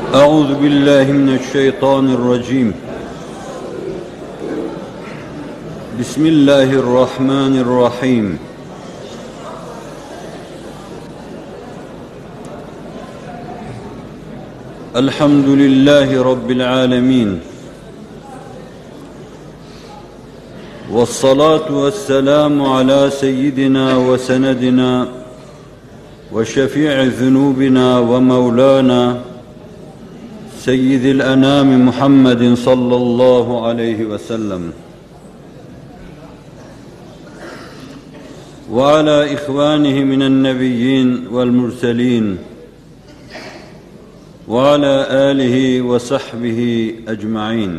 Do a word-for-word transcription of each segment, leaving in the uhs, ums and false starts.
أعوذ بالله من الشيطان الرجيم. بسم الله الرحمن الرحيم. الحمد لله رب العالمين، والصلاة والسلام على سيدنا وسندنا وشفيع ذنوبنا ومولانا سيد الأنام محمد صلى الله عليه وسلم، وعلى إخوانه من النبيين والمرسلين، وعلى آله وصحبه أجمعين.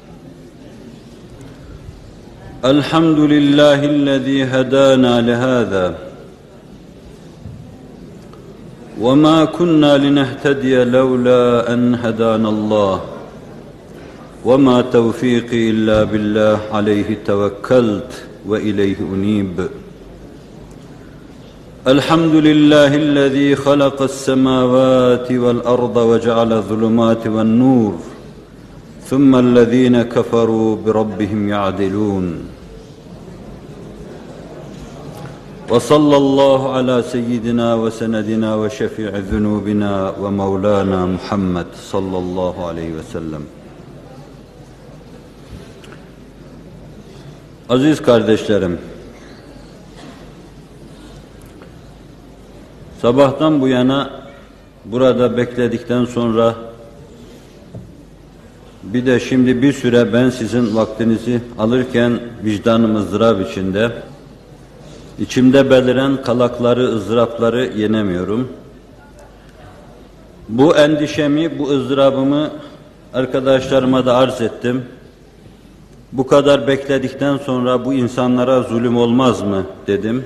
الحمد لله الذي هدانا لهذا، وما كنا لنهتدي لولا أن هدانا الله، وما توفيقي إلا بالله، عليه توكلت وإليه أنيب. الحمد لله الذي خلق السماوات والأرض وجعل الظلمات والنور، ثم الذين كفروا بربهم يعدلون. وصلى الله على سيدنا وسندنا وشفيع ذنوبنا ومولانا محمد صلى الله عليه وسلم. Aziz kardeşlerim, sabahtan bu yana burada bekledikten sonra bir de şimdi bir süre ben sizin vaktinizi alırken vicdanım ızdırap içinde, İçimde beliren kalakları, ızdırapları yenemiyorum. Bu endişemi, bu ızdırabımı arkadaşlarıma da arz ettim. Bu kadar bekledikten sonra bu insanlara zulüm olmaz mı dedim.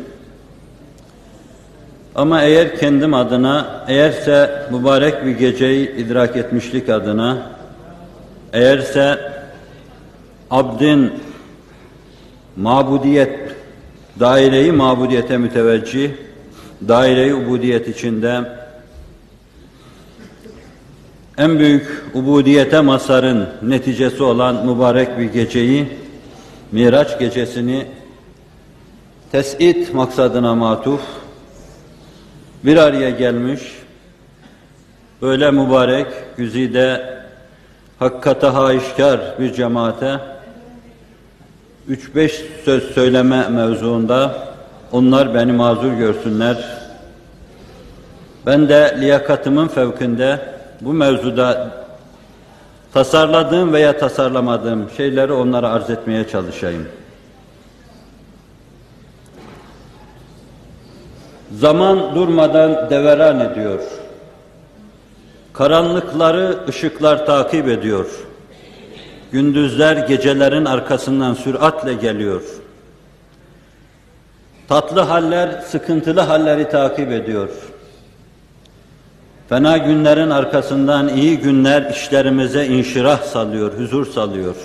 Ama eğer kendim adına, eğerse mübarek bir geceyi idrak etmişlik adına, eğerse abdin mabudiyet, daire-i mabudiyete müteveccih, daire-i ubudiyet içinde en büyük ubudiyete mazharın neticesi olan mübarek bir geceyi, Miraç gecesini tes'id maksadına matuf bir araya gelmiş, böyle mübarek, güzide, hakikate haişkar bir cemaate üç beş söz söyleme mevzuunda onlar beni mazur görsünler. Ben de liyakatımın fevkinde bu mevzuda tasarladığım veya tasarlamadığım şeyleri onlara arz etmeye çalışayım. Zaman durmadan deveran ediyor. Karanlıkları ışıklar takip ediyor. Gündüzler gecelerin arkasından süratle geliyor. Tatlı haller, sıkıntılı halleri takip ediyor. Fena günlerin arkasından iyi günler işlerimize inşirah salıyor, huzur salıyor.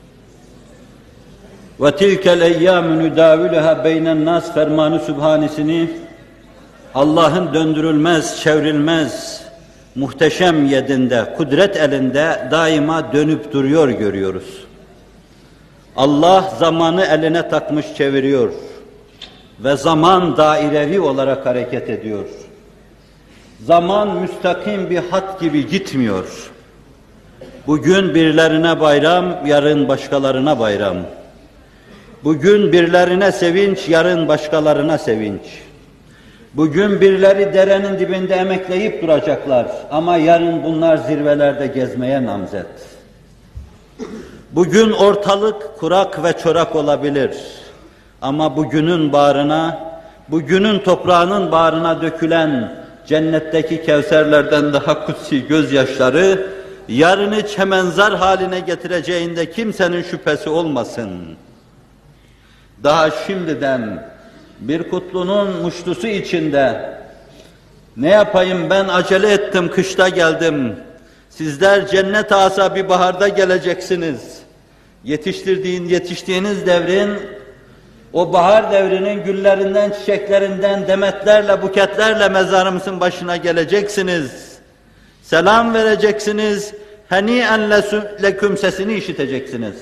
وَتِلْكَ الْاَيَّامُ نُدَاوِلُهَا بَيْنَ النَّاسِ fermanı Sübhanisini Allah'ın döndürülmez, çevrilmez, muhteşem yedinde, kudret elinde daima dönüp duruyor görüyoruz. Allah zamanı eline takmış çeviriyor ve zaman dairevi olarak hareket ediyor. Zaman müstakim bir hat gibi gitmiyor. Bugün birilerine bayram, yarın başkalarına bayram. Bugün birilerine sevinç, yarın başkalarına sevinç. Bugün birileri derenin dibinde emekleyip duracaklar ama yarın bunlar zirvelerde gezmeye namzet. Bugün ortalık kurak ve çorak olabilir ama bugünün bağrına, bugünün toprağının bağrına dökülen cennetteki kevserlerden daha kutsi gözyaşları yarını çemenzar haline getireceğinde kimsenin şüphesi olmasın. Daha şimdiden bir kutlunun muştusu içinde, ne yapayım ben acele ettim, kışta geldim, sizler cennet asa bir baharda geleceksiniz. Yetiştirdiğin, yetiştiğiniz devrin, o bahar devrinin güllerinden, çiçeklerinden, demetlerle, buketlerle mezarımızın başına geleceksiniz. Selam vereceksiniz, heni'en leküm sesini işiteceksiniz.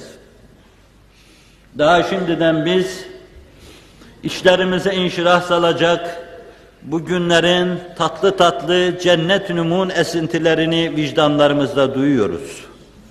Daha şimdiden biz işlerimize inşirah salacak, bu günlerin tatlı tatlı cennet numun esintilerini vicdanlarımızda duyuyoruz.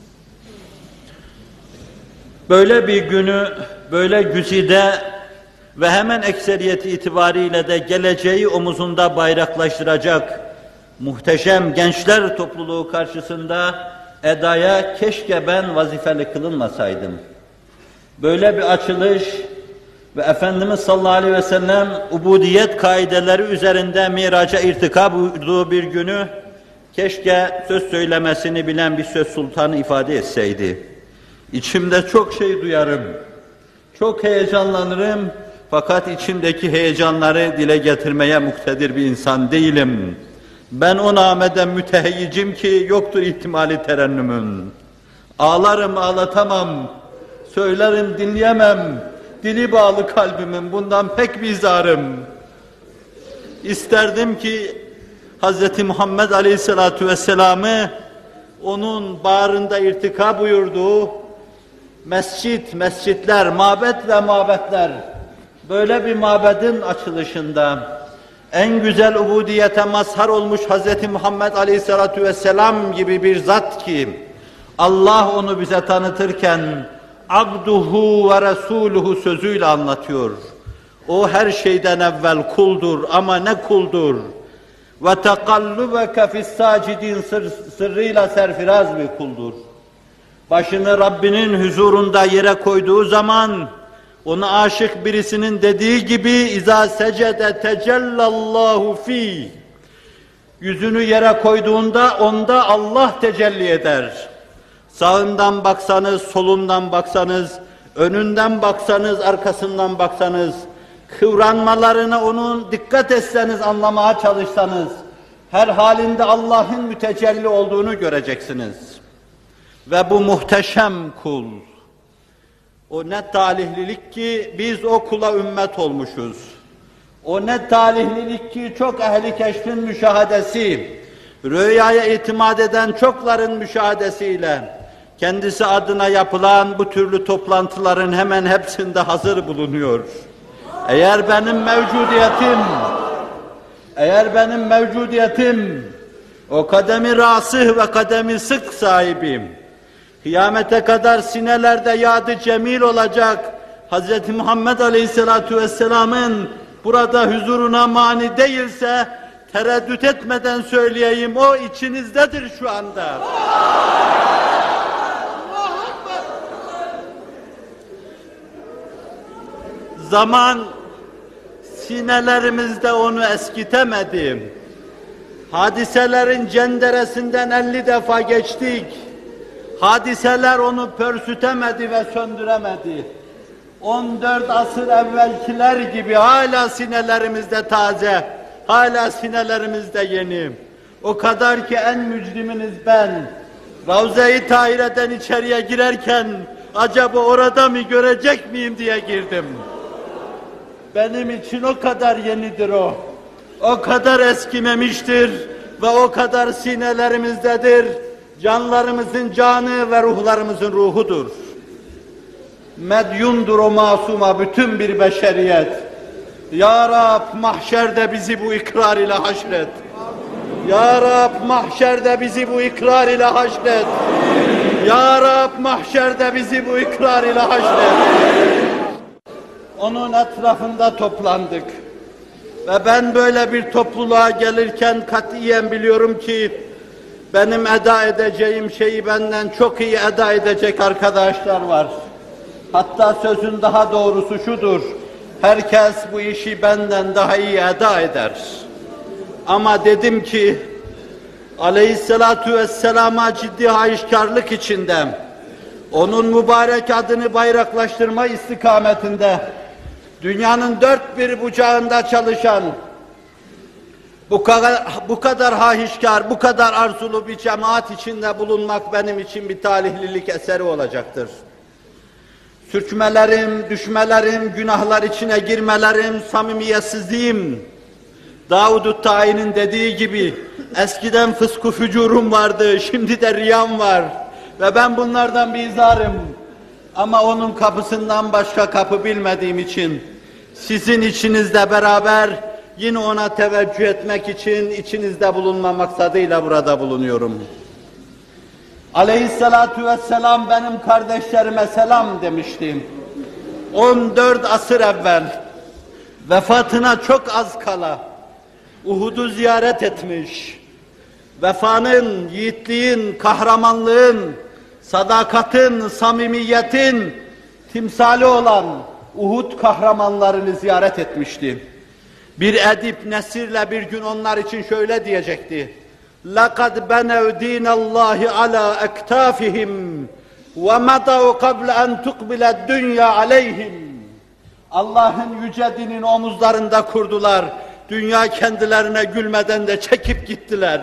Böyle bir günü, böyle güzide ve hemen ekseriyeti itibariyle de geleceği omuzunda bayraklaştıracak muhteşem gençler topluluğu karşısında edaya keşke ben vazifeli kılınmasaydım. Böyle bir açılış ve Efendimiz sallallahu aleyhi ve sellem ubudiyet kaideleri üzerinde miraca irtika buyurduğu bir günü keşke söz söylemesini bilen bir söz sultanı ifade etseydi. İçimde çok şey duyarım, çok heyecanlanırım fakat içimdeki heyecanları dile getirmeye muktedir bir insan değilim. Ben o nameden müteheyyicim ki yoktur ihtimali terennümün. Ağlarım ağlatamam, söylerim dinleyemem, dili bağlı kalbimin bundan pek bizarım. İsterdim ki Hz. Muhammed Aleyhisselatü Vesselam'ı onun bağrında irtika buyurduğu mescit, mescitler, mabet ve mabetler, böyle bir mabedin açılışında en güzel ubudiyete mazhar olmuş Hz. Muhammed Aleyhisselatü Vesselam gibi bir zat ki Allah onu bize tanıtırken abduhu ve resuluhu sözüyle anlatıyor. O her şeyden evvel kuldur ama ne kuldur? Ve tekallubeke fis-sacidin sırrıyla serfiraz bir kuldur. Başını Rabbinin huzurunda yere koyduğu zaman ona aşık birisinin dediği gibi izâ secede tecellallahu fî. Yüzünü yere koyduğunda onda Allah tecelli eder. Sağından baksanız, solundan baksanız, önünden baksanız, arkasından baksanız, kıvranmalarına onun dikkat etseniz, anlamaya çalışsanız, her halinde Allah'ın mütecelli olduğunu göreceksiniz. Ve bu muhteşem kul, o ne talihlilik ki biz o kula ümmet olmuşuz. O ne talihlilik ki çok ehli keşfin müşahadesi, rüyaya itimat eden çokların müşahadesiyle, kendisi adına yapılan bu türlü toplantıların hemen hepsinde hazır bulunuyor. Eğer benim mevcudiyetim, eğer benim mevcudiyetim, o kademi rasih ve kademi sık sahibim, kıyamete kadar sinelerde yadı cemil olacak Hz. Muhammed Aleyhisselatü Vesselam'ın burada huzuruna mani değilse, tereddüt etmeden söyleyeyim, o içinizdedir şu anda. Zaman sinelerimizde onu eskitemedi. Hadiselerin cenderesinden elli defa geçtik. Hadiseler onu pörsütemedi ve söndüremedi. on dört asır evvelkiler gibi hala sinelerimizde taze, hala sinelerimizde yeni. O kadar ki en mücriminiz ben, Ravza-i Tahire'den içeriye girerken acaba orada mı görecek miyim diye girdim. Benim için o kadar yenidir o, o kadar eskimemiştir ve o kadar sinelerimizdedir. Canlarımızın canı ve ruhlarımızın ruhudur. Medyundur o masuma bütün bir beşeriyet. Ya Rab mahşerde bizi bu ikrar ile haşret. Ya Rab mahşerde bizi bu ikrar ile haşret. Ya Rab mahşerde bizi bu ikrar ile haşret. Onun etrafında toplandık. Ve ben böyle bir topluluğa gelirken katiyen biliyorum ki benim eda edeceğim şeyi benden çok iyi eda edecek arkadaşlar var. Hatta sözün daha doğrusu şudur, herkes bu işi benden daha iyi eda eder. Ama dedim ki, Aleyhisselatu Vesselam'a ciddi hayışkarlık içinde, onun mübarek adını bayraklaştırma istikametinde, dünyanın dört bir bucağında çalışan, bu kadar, bu kadar hahişkar, bu kadar arzulu bir cemaat içinde bulunmak benim için bir talihlilik eseri olacaktır. Sürçmelerim, düşmelerim, günahlar içine girmelerim, samimiyetsizliğim, Davud-u Tai'nin dediği gibi, eskiden fısku fücurum vardı, şimdi de riyam var. Ve ben bunlardan bizarım. Ama onun kapısından başka kapı bilmediğim için, sizin içinizde beraber yine ona teveccüh etmek için içinizde bulunma maksadıyla burada bulunuyorum. Aleyhissalatu vesselam benim kardeşlerime selam demiştim. on dört asır evvel, vefatına çok az kala, Uhud'u ziyaret etmiş, vefanın, yiğitliğin, kahramanlığın, sadakatin, samimiyetin timsali olan Uhud kahramanlarını ziyaret etmişti. Bir edip nesirle bir gün onlar için şöyle diyecekti: لَقَدْ بَنَوْ دِينَ اللّٰهِ عَلَى اَكْتَافِهِمْ وَمَضَوْا قَبْلَ اَنْ تُقْبِلَ الدُّنْيَا عَلَيْهِمْ. Allah'ın yüce dinini omuzlarında kurdular. Dünya kendilerine gülmeden de çekip gittiler.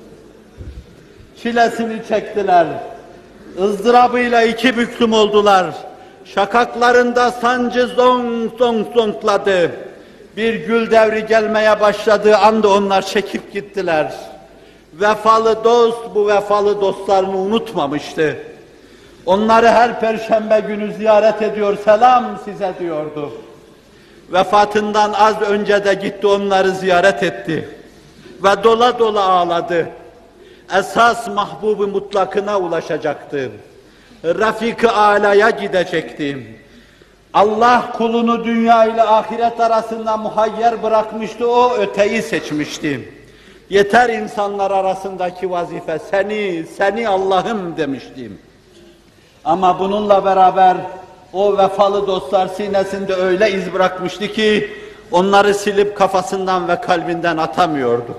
Çilesini çektiler. ızdırabıyla iki büklüm oldular. Şakaklarında sancı zong zong zonkladı. Bir gül devri gelmeye başladığı anda onlar çekip gittiler. Vefalı dost bu vefalı dostlarını unutmamıştı. Onları her perşembe günü ziyaret ediyor, selam size diyordu. Vefatından az önce de gitti onları ziyaret etti. Ve dola dola ağladı. Esas mahbub-u mutlakına ulaşacaktı. Rafik-i Ala'ya gidecekti. Allah kulunu dünya ile ahiret arasında muhayyer bırakmıştı, o öteyi seçmişti. Yeter insanlar arasındaki vazife, seni, seni Allah'ım demiştim. Ama bununla beraber o vefalı dostlar sinesinde öyle iz bırakmıştı ki onları silip kafasından ve kalbinden atamıyordu.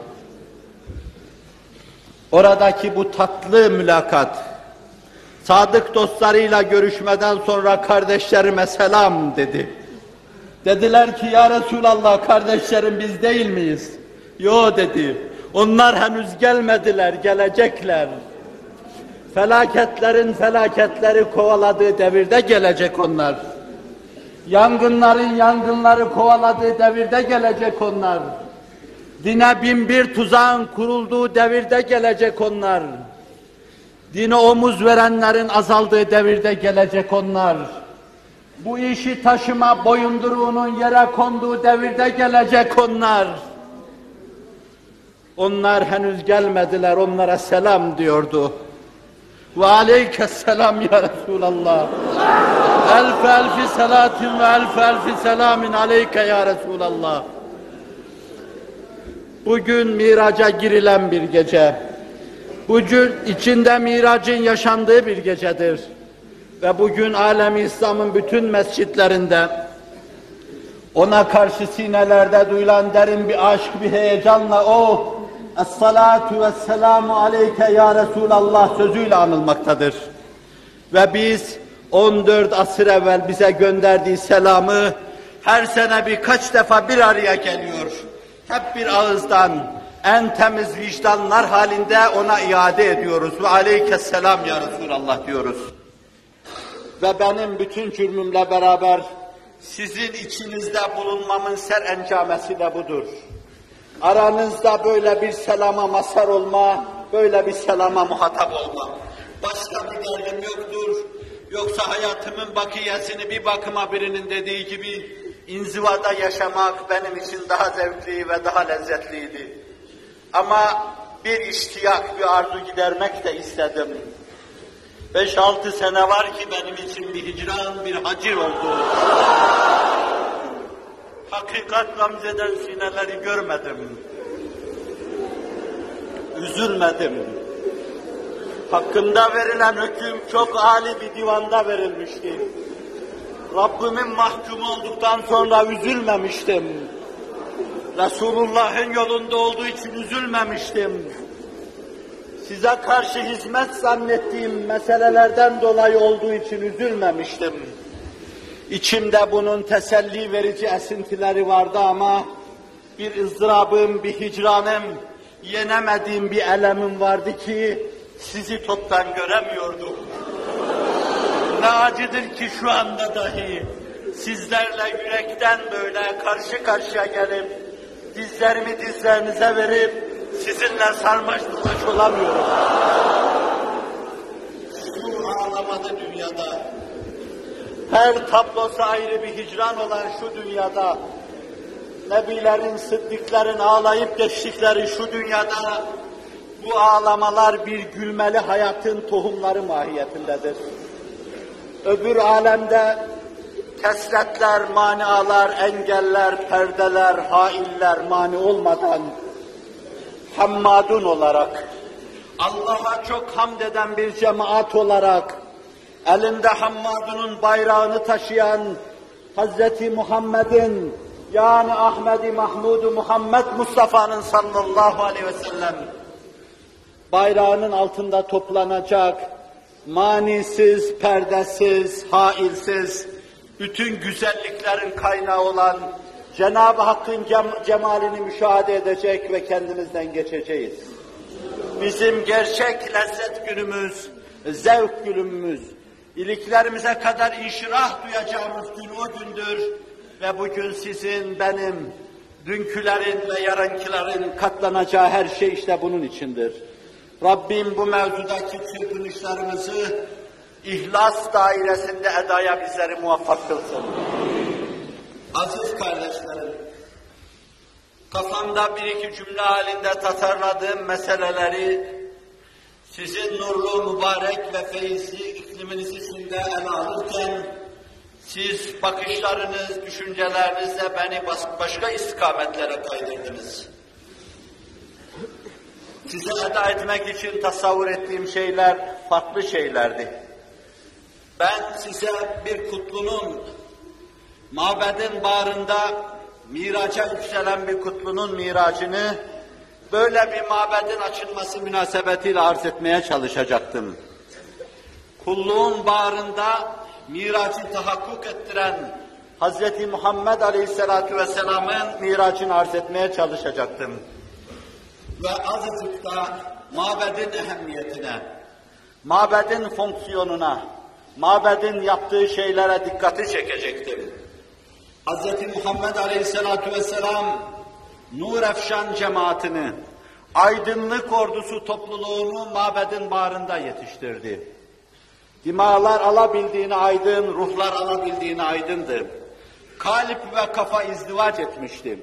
Oradaki bu tatlı mülakat, sadık dostlarıyla görüşmeden sonra kardeşlerime selam dedi. Dediler ki ya Resulallah, kardeşlerim biz değil miyiz? Yo dedi. Onlar henüz gelmediler, gelecekler. Felaketlerin felaketleri kovaladığı devirde gelecek onlar. Yangınların yangınları kovaladığı devirde gelecek onlar. Dine bin bir tuzağın kurulduğu devirde gelecek onlar. Dine omuz verenlerin azaldığı devirde gelecek onlar. Bu işi taşıma boyunduruğunun yere konduğu devirde gelecek onlar. Onlar henüz gelmediler, onlara selam diyordu. Ve aleykesselam ya Resulallah. Elf elfi salatin ve elf elfi selamin aleyke ya Resulallah. Bugün miraca girilen bir gece. Bugün içinde miracın yaşandığı bir gecedir. Ve bugün alem-i İslam'ın bütün mescitlerinde ona karşı sinelerde duyulan derin bir aşk, bir heyecanla o Es-salatu vesselamu aleyke ya Resulallah sözüyle anılmaktadır. Ve biz on dört asır evvel bize gönderdiği selamı her sene birkaç defa bir araya geliyor. Hep bir ağızdan en temiz vicdanlar halinde ona iade ediyoruz. Ve aleykesselam ya Resulallah diyoruz. Ve benim bütün cürmümle beraber sizin içinizde bulunmamın serencamesi de budur. Aranızda böyle bir selama mazhar olma, böyle bir selama muhatap olma. Başka bir derdim yoktur. Yoksa hayatımın bakiyesini bir bakıma birinin dediği gibi inzivada yaşamak benim için daha zevkli ve daha lezzetliydi. Ama bir iştiyak, bir arzu gidermek de istedim. Beş altı sene var ki benim için bir hicran, bir hacir oldu. Hakikat gamzeden sineleri görmedim. Üzülmedim. Hakkımda verilen hüküm çok âli bir divanda verilmişti. Rabbimin mahkumu olduktan sonra üzülmemiştim. Resulullah'ın yolunda olduğu için üzülmemiştim. Size karşı hizmet zannettiğim meselelerden dolayı olduğu için üzülmemiştim. İçimde bunun teselli verici esintileri vardı ama bir ızdırabım, bir hicranım, yenemediğim bir elemim vardı ki sizi toptan göremiyordum. Ne acıdır ki şu anda dahi sizlerle yürekten böyle karşı karşıya gelip dizlerimi dizlerinize verip sizinle sarmaş dolaş olamıyorum. Şu ağlamadı dünyada, her tablosu ayrı bir hicran olan şu dünyada, Nebilerin, sıddıkların ağlayıp geçtikleri şu dünyada, bu ağlamalar bir gülmeli hayatın tohumları mahiyetindedir. Öbür alemde kesretler, manialar, engeller, perdeler, hailler mani olmadan hammadun olarak, Allah'a çok hamd eden bir cemaat olarak, elinde hammadunun bayrağını taşıyan Hazreti Muhammed'in, yani Ahmed-i Mahmud-u Muhammed Mustafa'nın sallallahu aleyhi ve sellem bayrağının altında toplanacak, manisiz, perdesiz, hailsiz, bütün güzelliklerin kaynağı olan Cenab-ı Hakk'ın cem- cemalini müşahede edecek ve kendimizden geçeceğiz. Bizim gerçek lezzet günümüz, zevk günümüz, iliklerimize kadar inşirah duyacağımız gün o gündür ve bugün sizin, benim, dünkülerin ve yarınkilerin katlanacağı her şey işte bunun içindir. Rabbim bu mevzudaki çırpınışlarımızı İhlas dairesinde edaya bizleri muvaffak kılsın. Aziz kardeşlerim, kafamda bir iki cümle halinde tasarladığım meseleleri sizin nurlu, mübarek ve feyizli ikliminiz içinde ele alırken, siz bakışlarınız, düşüncelerinizle beni başka istikametlere kaydırdınız. Size eda etmek için tasavvur ettiğim şeyler farklı şeylerdi. Ben size bir kutlunun, mabedin bağrında miraca yükselen bir kutlunun miracını, böyle bir mabedin açılması münasebetiyle arz etmeye çalışacaktım. Kulluğun bağrında miracı tahakkuk ettiren Hazreti Muhammed Aleyhisselatü Vesselam'ın miracını arz etmeye çalışacaktım. Ve azıcık da mabedin ehemmiyetine, mabedin fonksiyonuna, mabedin yaptığı şeylere dikkati çekecektim. Hazreti Muhammed Aleyhisselatü Vesselam, nur efşan cemaatini, aydınlık ordusu topluluğunu mabedin bağrında yetiştirdi. Dimalar alabildiğine aydın, ruhlar alabildiğine aydındı. Kalp ve kafa izdivaç etmişti.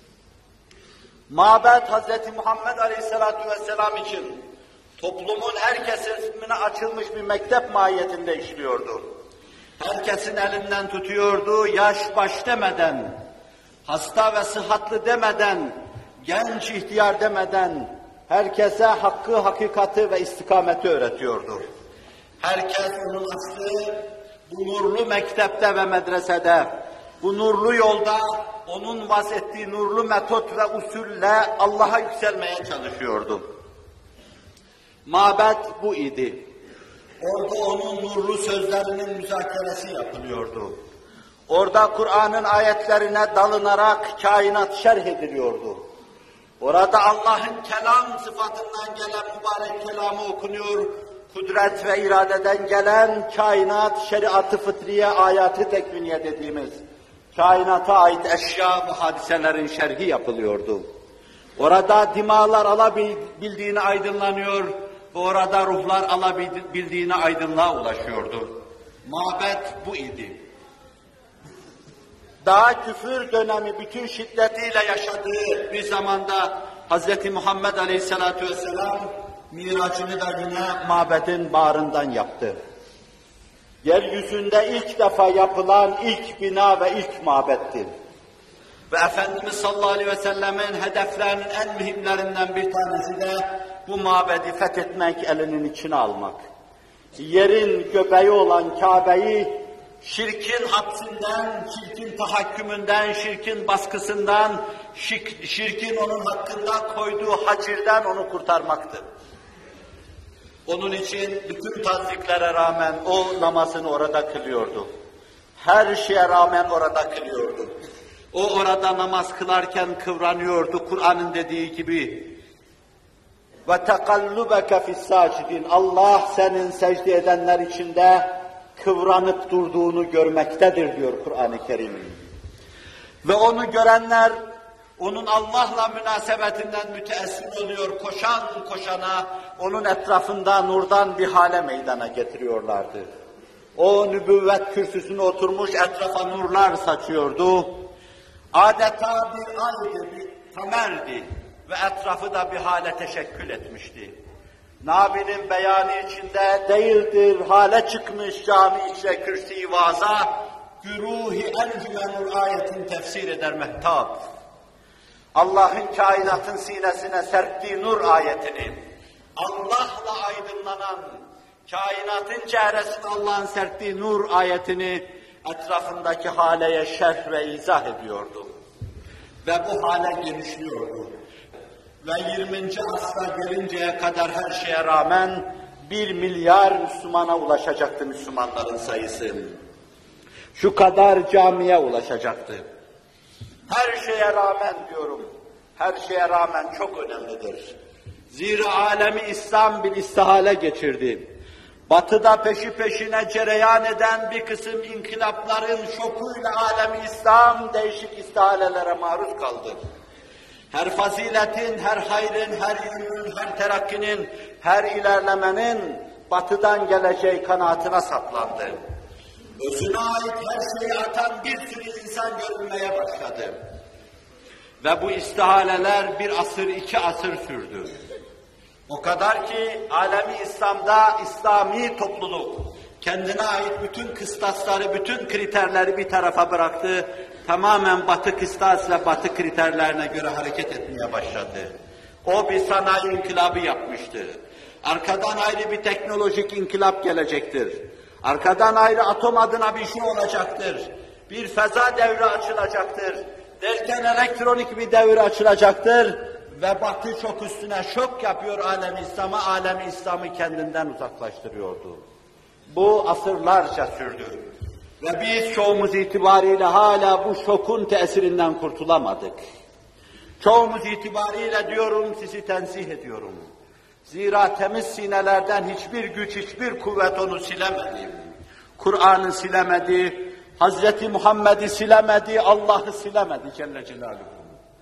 Mabed Hazreti Muhammed Aleyhisselatü Vesselam için toplumun her kesimine açılmış bir mektep mahiyetinde işliyordu. Herkesin elinden tutuyordu, yaş baş demeden, hasta ve sıhhatlı demeden, genç ihtiyar demeden, herkese hakkı, hakikati ve istikameti öğretiyordu. Herkes onun aslı bu nurlu mektepte ve medresede, bu nurlu yolda, onun vazettiği nurlu metot ve usulle Allah'a yükselmeye çalışıyordu. Mabed bu idi. Orada onun nurlu sözlerinin müzakeresi yapılıyordu. Orada Kur'an'ın ayetlerine dalınarak kainat şerh ediliyordu. Orada Allah'ın kelam sıfatından gelen mübarek kelamı okunuyor, kudret ve iradeden gelen kainat, şeriat-ı fıtriye, ayat-ı tekviniye dediğimiz kainata ait eşya ve hadiselerin şerhi yapılıyordu. Orada dimalar alabildiğine aydınlanıyor ve orada ruhlar alabildiğine aydınlığa ulaşıyordu. Mabed bu idi. Daha küfür dönemi bütün şiddetiyle yaşadığı bir zamanda Hz. Muhammed Aleyhisselatü Vesselam miracını da yine mabedin bağrından yaptı. Yeryüzünde ilk defa yapılan ilk bina ve ilk mabetti. Ve Efendimiz sallallahu aleyhi ve sellemin hedeflerinin en mühimlerinden bir tanesi de bu mabedi fethetmek, elinin içine almak. Yerin göbeği olan Kabe'yi şirkin hapsinden, şirkin tahakkümünden, şirkin baskısından, şirk, şirkin onun hakkında koyduğu hacirden onu kurtarmaktı. Onun için bütün taziklere rağmen o namazını orada kılıyordu. Her şeye rağmen orada kılıyordu. O orada namaz kılarken kıvranıyordu, Kur'an'ın dediği gibi. Ve tekallubeke fis-sacidin. Allah senin secde edenler içinde kıvranıp durduğunu görmektedir diyor Kur'an-ı Kerim. Ve onu görenler onun Allah'la münasebetinden müteessir oluyor, koşan koşana onun etrafında nurdan bir hale meydana getiriyorlardı. O nübüvvet kürsüsüne oturmuş etrafa nurlar saçıyordu. Adeta bir aydı, bir kamerdi ve etrafı da bir hale teşekkül etmişti. Nabi'nin beyanı içinde değildir, hale çıkmış cami içre kürsi-i vaza, güruhi encümenur ayetin tefsir eder mehtap. Allah'ın kainatın sinesine serptiği nur ayetini, Allah'la aydınlanan, kainatın çehresine Allah'ın serptiği nur ayetini etrafındaki haleye şerh ve izah ediyordu. Ve bu hale genişliyordu. Ve yirminci asra gelinceye kadar her şeye rağmen bir milyar Müslümana ulaşacaktı Müslümanların sayısı. Şu kadar camiye ulaşacaktı. Her şeye rağmen diyorum, her şeye rağmen çok önemlidir. Zira alemi İslam bir istihale geçirdi. Batı'da peşi peşine cereyan eden bir kısım inkılapların şokuyla alemi İslam değişik istihalelere maruz kaldı. Her faziletin, her hayrın, her ilmin, her terakkinin, her ilerlemenin Batı'dan geleceği kanaatine saplandı. Özüne ait her şeyi atan bir sürü insan görülmeye başladı. Ve bu istihaleler bir asır, iki asır sürdü. O kadar ki alemi İslam'da İslami topluluk kendine ait bütün kıstasları, bütün kriterleri bir tarafa bıraktı. Tamamen Batı kıstas ve Batı kriterlerine göre hareket etmeye başladı. O bir sanayi inkılabı yapmıştı. Arkadan ayrı bir teknolojik inkılap gelecektir. Arkadan ayrı atom adına bir şey olacaktır. Bir feza devri açılacaktır. Derken elektronik bir devir açılacaktır. Ve Batı çok üstüne şok yapıyor alem-i İslam'a, alem-i İslam'ı kendinden uzaklaştırıyordu. Bu asırlarca sürdü. Ve biz çoğumuz itibariyle hala bu şokun tesirinden kurtulamadık. Çoğumuz itibariyle diyorum, sizi tenzih ediyorum. Zira temiz sinelerden hiçbir güç, hiçbir kuvvet onu silemedi. Kur'an'ı silemedi, Hazreti Muhammed'i silemedi, Allah'ı silemedi Celle Celaluhu.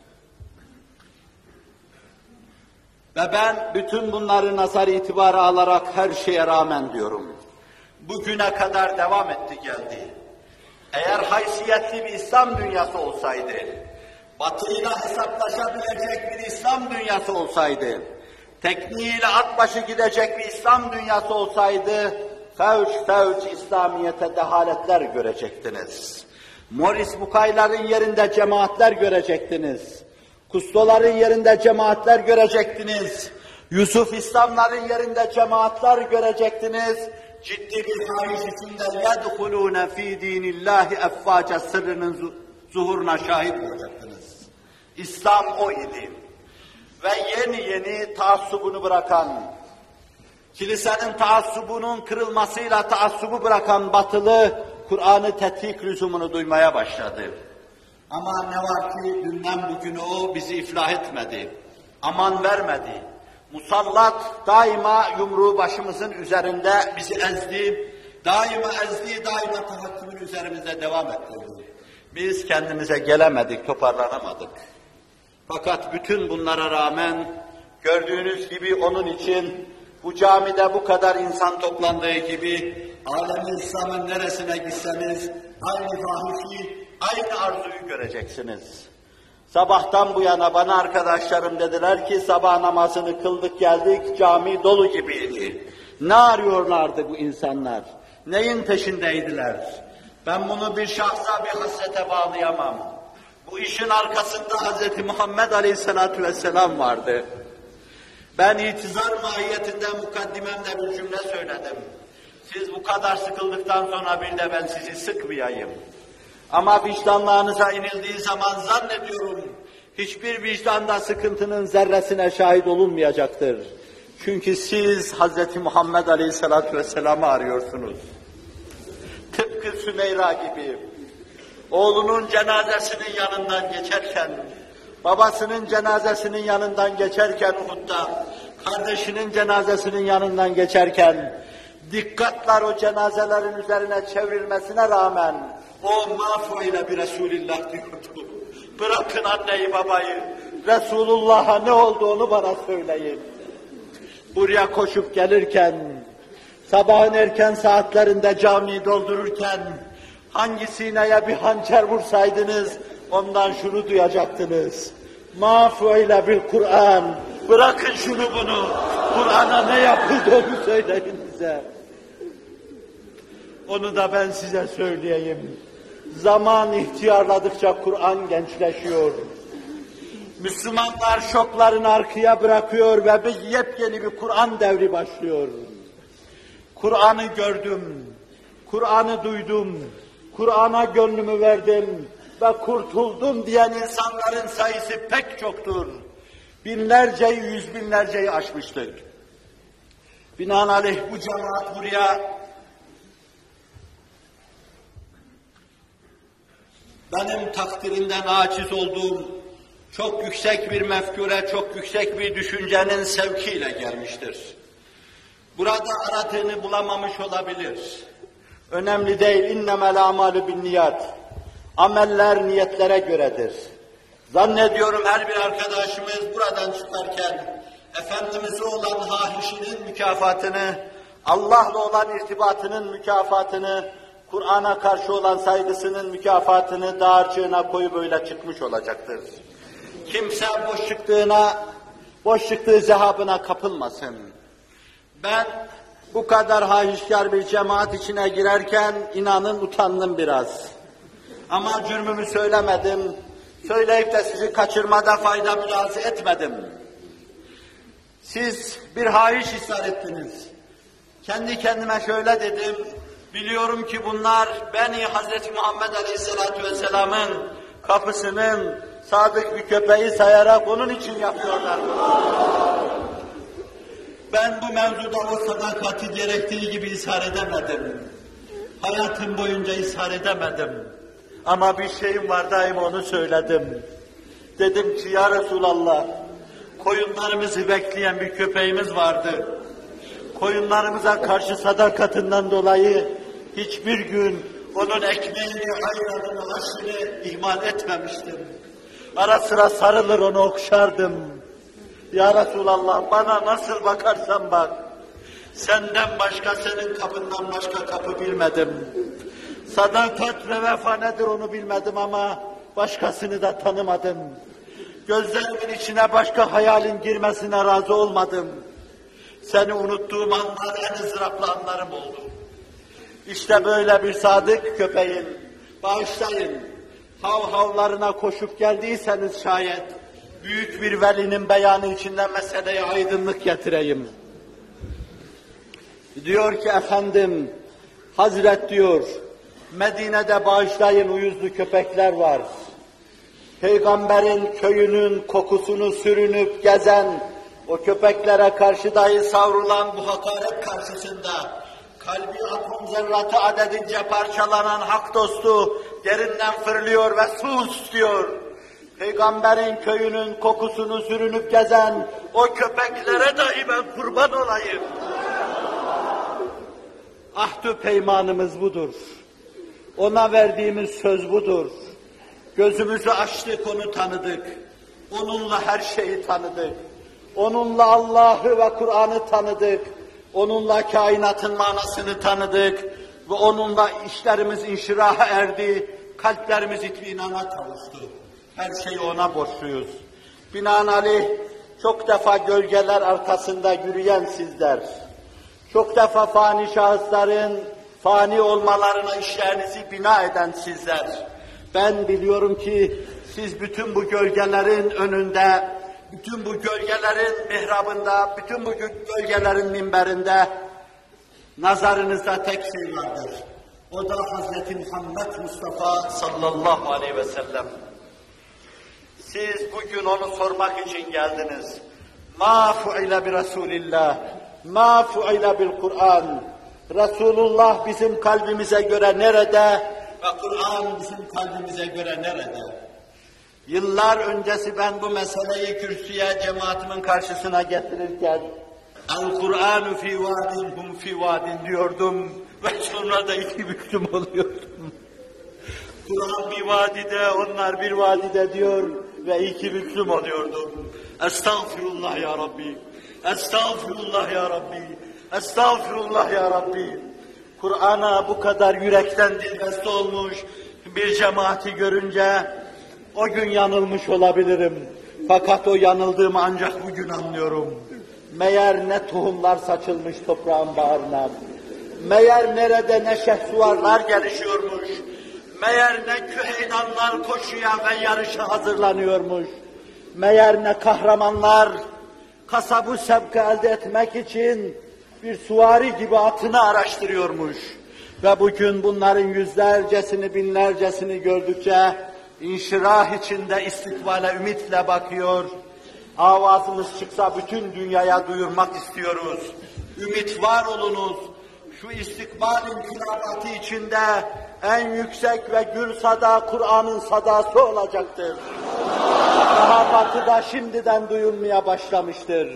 Ve ben bütün bunları nazar itibarı alarak her şeye rağmen diyorum. Bugüne kadar devam etti geldi. Eğer haysiyetli bir İslam dünyası olsaydı, Batı'yla hesaplaşabilecek bir İslam dünyası olsaydı, tekniğiyle at başı gidecek bir İslam dünyası olsaydı, fevç fevç İslamiyete dehaletler görecektiniz. Morris Bukayların yerinde cemaatler görecektiniz. Kustoların yerinde cemaatler görecektiniz. Yusuf İslamların yerinde cemaatler görecektiniz. Ciddi bir fahiş içinde يَدْخُلُونَ ف۪ي د۪ينِ اللّٰهِ اَفْفَاجَ sırrının zuhuruna şahit olacaktınız. İslam o idi. Ve yeni yeni taassubunu bırakan, kilisenin taassubunun kırılmasıyla taassubu bırakan Batılı, Kur'an'ı tetkik lüzumunu duymaya başladı. Ama ne var ki dünden bugüne o bizi iflah etmedi, aman vermedi. Musallat daima yumruğu başımızın üzerinde bizi ezdi, daima ezdi, daima tahakkümün üzerimizde devam ettirdi. Biz kendimize gelemedik, toparlanamadık. Fakat bütün bunlara rağmen gördüğünüz gibi onun için bu camide bu kadar insan toplandığı gibi alem-i İslam'ın neresine gitseniz aynı fahişi, aynı arzuyu göreceksiniz. Sabahtan bu yana bana arkadaşlarım dediler ki sabah namazını kıldık geldik cami dolu gibiydi. Ne arıyorlardı bu insanlar? Neyin peşindeydiler? Ben bunu bir şahsa, bir hasrete bağlayamam. Bu işin arkasında Hz. Muhammed Aleyhisselatü Vesselam vardı. Ben itizar mahiyetinde mukaddimemde bir cümle söyledim. Siz bu kadar sıkıldıktan sonra bir de ben sizi sıkmayayım. Ama vicdanlarınıza inildiği zaman zannediyorum hiçbir vicdanda sıkıntının zerresine şahit olunmayacaktır. Çünkü siz Hz. Muhammed Aleyhisselatü Vesselam'ı arıyorsunuz. Tıpkı Sümeyra gibi. Oğlunun cenazesinin yanından geçerken, babasının cenazesinin yanından geçerken Uhud'da, kardeşinin cenazesinin yanından geçerken, dikkatler o cenazelerin üzerine çevrilmesine rağmen, o mafu ile bir Resulillah diyordu. Bırakın anneyi babayı, Resulullah'a ne olduğunu bana söyleyin. Buraya koşup gelirken, sabahın erken saatlerinde camiyi doldururken, hangi sineye bir hançer vursaydınız, ondan şunu duyacaktınız. مَا فُعِلَ بِالْقُرْآنِ Bırakın şunu bunu, Kur'an'a ne yapıldığını söyleyin bize. Onu da ben size söyleyeyim. Zaman ihtiyarladıkça Kur'an gençleşiyor. Müslümanlar şoklarını arkaya bırakıyor ve bir yepyeni bir Kur'an devri başlıyor. Kur'an'ı gördüm, Kur'an'ı duydum, Kur'an'a gönlümü verdim ve kurtuldum diyen insanların sayısı pek çoktur. Binlerceyi, yüz binlerceyi aşmıştır. Binaenaleyh bu cemaat buraya benim takdirinden aciz olduğum çok yüksek bir mefkure, çok yüksek bir düşüncenin sevkiyle gelmiştir. Burada aradığını bulamamış olabilir. Önemli değil. İnnemel a'malu binniyat. Ameller niyetlere göredir. Zannediyorum her bir arkadaşımız buradan çıkarken Efendimiz'e olan hahişinin mükafatını, Allah'la olan irtibatının mükafatını, Kur'an'a karşı olan saygısının mükafatını dağarcığına koyup böyle çıkmış olacaktır. Kimse boş çıktığına, boş çıktığı zehabına kapılmasın. Ben bu kadar hahişkar bir cemaat içine girerken inanın utandım biraz. Ama cürmümü söylemedim, söyleyip de sizi kaçırmada fayda mülahaza etmedim. Siz bir hahiş ishar ettiniz. Kendi kendime şöyle dedim, biliyorum ki bunlar beni Hazreti Muhammed Aleyhisselatü Vesselam'ın kapısının sadık bir köpeği sayarak onun için yapıyorlar. Ben bu mevzuda o sadakati gerektiği gibi ishar edemedim. Hayatım boyunca ishar edemedim. Ama bir şeyim var, daima onu söyledim. Dedim ki ya Resulallah, koyunlarımızı bekleyen bir köpeğimiz vardı. Koyunlarımıza karşı sadakatinden dolayı hiçbir gün onun ekmeğini, ayranını, aşını ihmal etmemiştim. Ara sıra sarılır onu okşardım. Ya Resulallah, bana nasıl bakarsan bak, senden başka, senin kapından başka kapı bilmedim. Sadakat ve vefa nedir onu bilmedim ama başkasını da tanımadım. Gözlerimin içine başka hayalin girmesine razı olmadım. Seni unuttuğum anlar en ızdıraplı anlarım oldu. İşte böyle bir sadık köpeğin, bağışlayın, hav havlarına koşup geldiyseniz şayet, büyük bir velinin beyanı içinde meseleye aydınlık getireyim. Diyor ki efendim, Hazret diyor, Medine'de bağışlayın uyuzlu köpekler var. Peygamberin köyünün kokusunu sürünüp gezen, o köpeklere karşı dahi savrulan bu hakaret karşısında, kalbi atom zerratı adedince parçalanan hak dostu yerinden fırlıyor ve sus diyor. Peygamberin köyünün kokusunu sürünüp gezen o köpeklere dahi ben kurban olayım. Ahdü peymanımız budur. Ona verdiğimiz söz budur. Gözümüzü açtık, onu tanıdık. Onunla her şeyi tanıdık. Onunla Allah'ı ve Kur'an'ı tanıdık. Onunla kainatın manasını tanıdık. Ve onunla işlerimiz inşiraha erdi. Kalplerimiz itminana kavuştu. Her şeyi ona borçluyuz. Binaenaleyh çok defa gölgeler arkasında yürüyen sizler, çok defa fani şahısların fani olmalarına işlerinizi bina eden sizler, ben biliyorum ki siz bütün bu gölgelerin önünde, bütün bu gölgelerin mihrabında, bütün bu gölgelerin minberinde nazarınızda tek şey vardır. O da Hazreti Muhammed Mustafa sallallahu aleyhi ve sellem. Siz bugün onu sormak için geldiniz. مَا فُعِلَ بِرَسُولِ اللّٰهِ مَا فُعِلَ بِالْقُرْآنِ Resulullah bizim kalbimize göre nerede ve Kur'an bizim kalbimize göre nerede? Yıllar öncesi ben bu meseleyi kürsüye cemaatimin karşısına getirirken El-Kur'anu fî vâdin hum fî vâdin diyordum ve sonra da iki büklüm oluyordum. Kur'an bir vadide, onlar bir vadide diyor ve iki büklüm oluyordu. Estağfirullah ya Rabbi, estağfirullah ya Rabbi, estağfirullah ya Rabbi. Kur'an'a bu kadar yürekten dilbeste olmuş bir cemaati görünce o gün yanılmış olabilirim. Fakat o yanıldığımı ancak bugün anlıyorum. Meğer ne tohumlar saçılmış toprağın bağrına. Meğer nerede ne şehsuvarlar gelişiyormuş. Meğer ne küheydanlar koşuya ve yarışa hazırlanıyormuş. Meğer ne kahramanlar kasabı sevk elde etmek için bir suvari gibi atını araştırıyormuş. Ve bugün bunların yüzlercesini, binlercesini gördükçe inşirah içinde istikbale ümitle bakıyor. Avazımız çıksa bütün dünyaya duyurmak istiyoruz. Ümit var olunuz. Şu istikbal inkılabatı içinde en yüksek ve gür sada Kur'an'ın sadası olacaktır. Daha batıda şimdiden duyulmaya başlamıştır.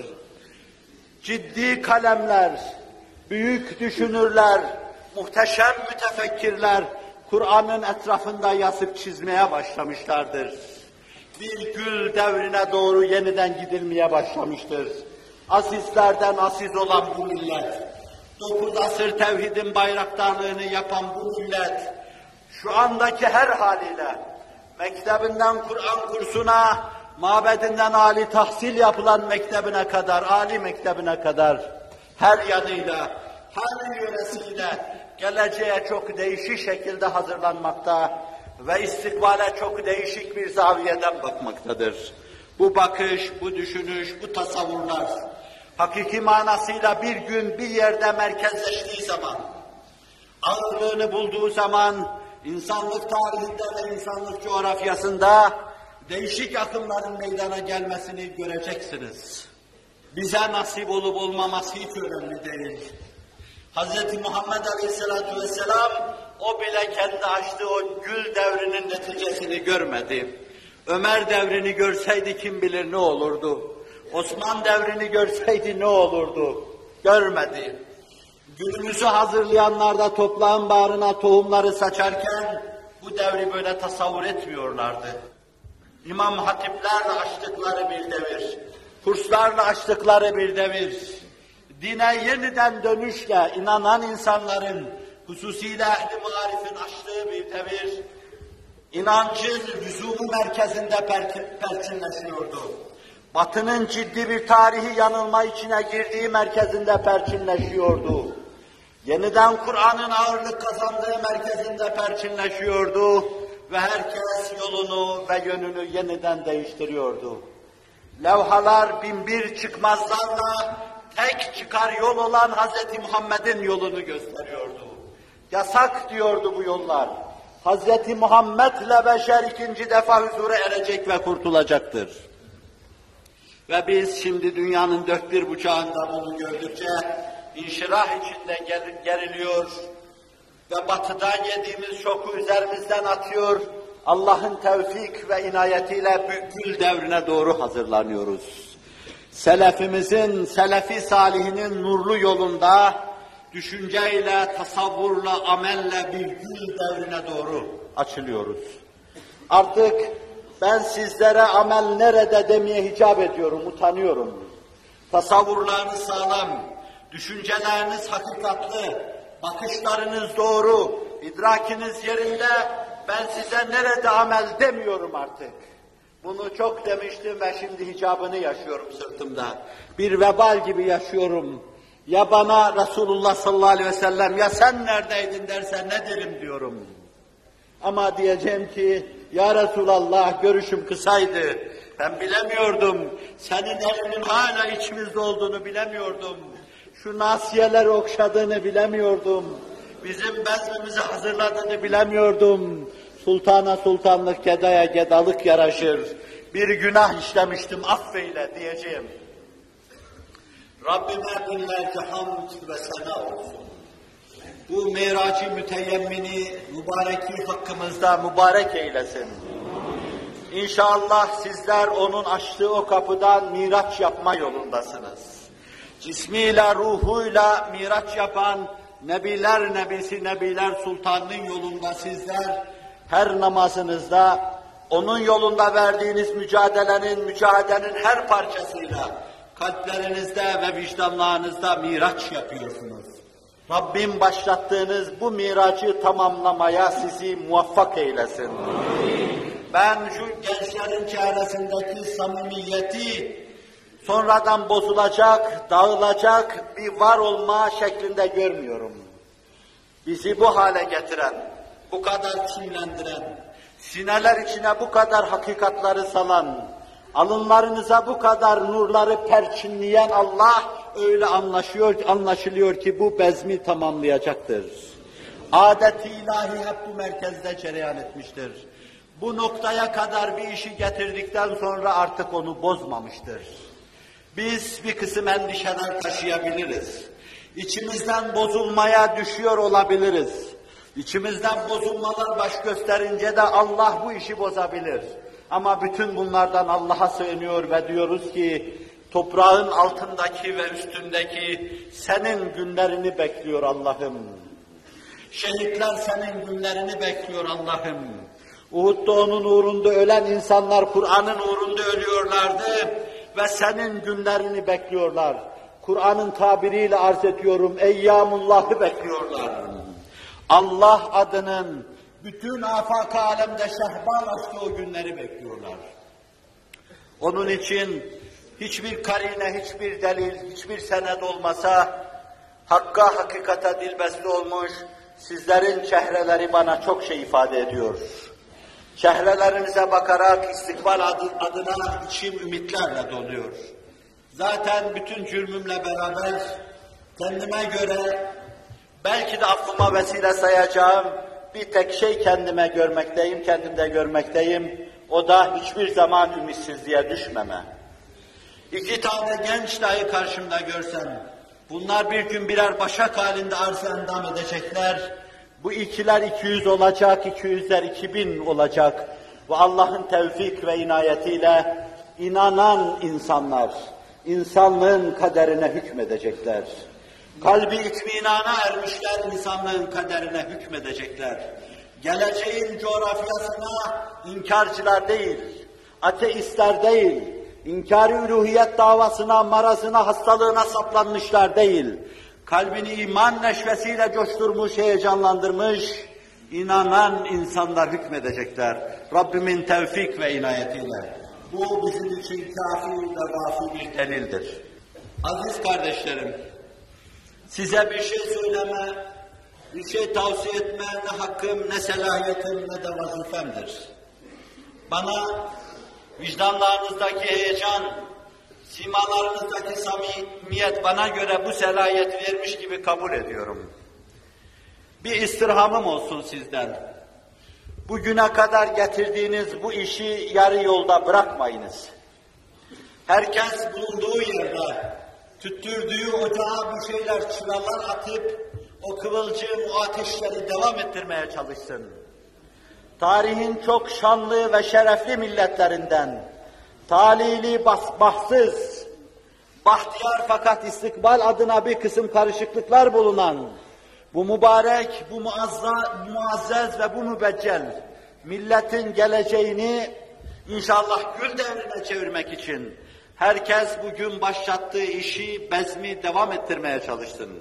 Ciddi kalemler, büyük düşünürler, muhteşem mütefekkirler Kur'an'ın etrafında yazıp çizmeye başlamışlardır. Bir gül devrine doğru yeniden gidilmeye başlamıştır. Azizlerden aziz olan bu millet, dokuz asır tevhidin bayraktarlığını yapan bu millet, şu andaki her haliyle, mektebinden Kur'an kursuna, mabedinden âli tahsil yapılan mektebine kadar, âli mektebine kadar, her yanıyla, her yöresiyle, geleceğe çok değişik şekilde hazırlanmakta ve istikbale çok değişik bir zaviyeden bakmaktadır. Bu bakış, bu düşünüş, bu tasavvurlar, hakiki manasıyla bir gün bir yerde merkezleştiği zaman, ağırlığını bulduğu zaman, insanlık tarihinde ve insanlık coğrafyasında değişik akımların meydana gelmesini göreceksiniz. Bize nasip olup olmaması hiç önemli değil. Hz. Muhammed Aleyhisselatü Vesselam o bile kendi açtığı o gül devrinin neticesini görmedi. Ömer devrini görseydi kim bilir ne olurdu? Osman devrini görseydi ne olurdu? Görmedi. Günümüzü hazırlayanlar da toprağın bağrına tohumları saçarken bu devri böyle tasavvur etmiyorlardı. İmam hatiplerle açtıkları bir devir, kurslarla açtıkları bir devir, dine yeniden dönüşle inanan insanların, hususiyle ehl-i marifin açtığı bir devir, inancın lüzumu merkezinde perçinleşiyordu. Batının ciddi bir tarihi yanılma içine girdiği merkezinde perçinleşiyordu. Yeniden Kur'an'ın ağırlık kazandığı merkezinde perçinleşiyordu ve herkes yolunu ve yönünü yeniden değiştiriyordu. Levhalar binbir çıkmazlarla tek çıkar yol olan Hz. Muhammed'in yolunu gösteriyordu. Yasak diyordu bu yollar. Hz. Muhammed'le beşer ikinci defa huzura erecek ve kurtulacaktır. Ve biz şimdi dünyanın dört bir bucağında bunu gördükçe inşirah içinde ger geriliyor ve batıdan yediğimiz şoku üzerimizden atıyor. Allah'ın tevfik ve inayetiyle gül devrine doğru hazırlanıyoruz. Selefimizin, selefi salihinin nurlu yolunda düşünceyle, tasavvurla, amelle bir gül devrine doğru açılıyoruz. Artık ben sizlere amel nerede demeye hicap ediyorum, utanıyorum. Tasavvurlarınız sağlam, düşünceleriniz hakikatli, bakışlarınız doğru, idrakiniz yerinde, ben size nerede amel demiyorum artık. Bunu çok demiştim ve şimdi hicabını yaşıyorum sırtımda. Bir vebal gibi yaşıyorum. Ya bana Resulullah sallallahu aleyhi ve sellem ya sen neredeydin derse ne derim diyorum. Ama diyeceğim ki ya Resulallah görüşüm kısaydı. Ben bilemiyordum. Senin elinin hala içimizde olduğunu bilemiyordum. Şu nasiyeleri okşadığını bilemiyordum. Bizim bezmimizi hazırladığını bilemiyordum. Sultana sultanlık, gedaya gedalık yaraşır. Bir günah işlemiştim, affeyle diyeceğim. Rabbime binlerce hamd ve sena olsun. Bu mirac-ı müteyemmini mübareki hakkımızda mübarek eylesin. İnşallah sizler onun açtığı o kapıdan miraç yapma yolundasınız. Cismiyle, ruhuyla miraç yapan Nebiler Nebisi, Nebiler Sultanı'nın yolunda sizler her namazınızda, onun yolunda verdiğiniz mücadelenin, mücadelenin her parçasıyla kalplerinizde ve vicdanlarınızda miraç yapıyorsunuz. Rabbim başlattığınız bu miracı tamamlamaya sizi muvaffak eylesin. Amin. Ben şu gençlerin çevresindeki samimiyeti sonradan bozulacak, dağılacak bir var olma şeklinde görmüyorum. Bizi bu hale getiren, bu kadar kimlendiren, sineler içine bu kadar hakikatları salan, alınlarınıza bu kadar nurları perçinleyen Allah öyle anlaşıyor, anlaşılıyor ki bu bezmi tamamlayacaktır. Adet-i ilahi hep bu merkezde cereyan etmiştir. Bu noktaya kadar bir işi getirdikten sonra artık onu bozmamıştır. Biz bir kısım endişeler taşıyabiliriz. İçimizden bozulmaya düşüyor olabiliriz. İçimizden bozulmalar baş gösterince de Allah bu işi bozabilir. Ama bütün bunlardan Allah'a sığınıyor ve diyoruz ki, toprağın altındaki ve üstündeki senin günlerini bekliyor Allah'ım. Şehitler senin günlerini bekliyor Allah'ım. Uhud'da onun uğrunda ölen insanlar Kur'an'ın uğrunda ölüyorlardı ve senin günlerini bekliyorlar. Kur'an'ın tabiriyle arz ediyorum, Eyyamullah'ı bekliyorlar. Allah adının bütün afak alemde şehbal açtığı o günleri bekliyorlar. Onun için hiçbir karine, hiçbir delil, hiçbir senet olmasa, hakka, hakikate dilbeste olmuş, sizlerin çehreleri bana çok şey ifade ediyor. Çehrelerinize bakarak istikbal adına içim ümitlerle doluyor. Zaten bütün cürmümle beraber kendime göre belki de affıma vesile sayacağım bir tek şey kendime görmekteyim, kendimde görmekteyim. O da hiçbir zaman ümitsizliğe düşmeme. İki tane genç dahi karşımda görsem, bunlar bir gün birer başak halinde arz endam edecekler. Bu ikiler iki yüz olacak, iki yüzler iki bin olacak. Bu Allah'ın tevfik ve inayetiyle inanan insanlar, insanlığın kaderine hükmedecekler. Kalbi itminana ermişler, insanlığın kaderine hükmedecekler. Geleceğin coğrafyasına inkarcılar değil, ateistler değil, inkar-ı üluhiyet davasına, marazına, hastalığına saplanmışlar değil, kalbini iman neşvesiyle coşturmuş, heyecanlandırmış, inanan insanlar hükmedecekler. Rabbimin tevfik ve inayetiyle. Bu bizim için kafi ve vafi bir delildir. Aziz kardeşlerim, size bir şey söyleme, bir şey tavsiye etme ne hakkım, ne selahiyetim, ne de vazifemdir. Bana vicdanlarınızdaki heyecan, simalarınızdaki samimiyet bana göre bu selahiyeti vermiş gibi kabul ediyorum. Bir istirhamım olsun sizden. Bugüne kadar getirdiğiniz bu işi yarı yolda bırakmayınız. Herkes bulunduğu yerde, tüttürdüğü ocağa bir şeyler, çıralar atıp, o kıvılcım, o ateşleri devam ettirmeye çalışsın. Tarihin çok şanlı ve şerefli milletlerinden, talihli, bahtsız, bahtiyar fakat istikbal adına bir kısım karışıklıklar bulunan, bu mübarek, bu muazza, muazzez ve bu mübeccel milletin geleceğini inşallah gül devrine çevirmek için herkes bugün başlattığı işi, bezmi devam ettirmeye çalışsın.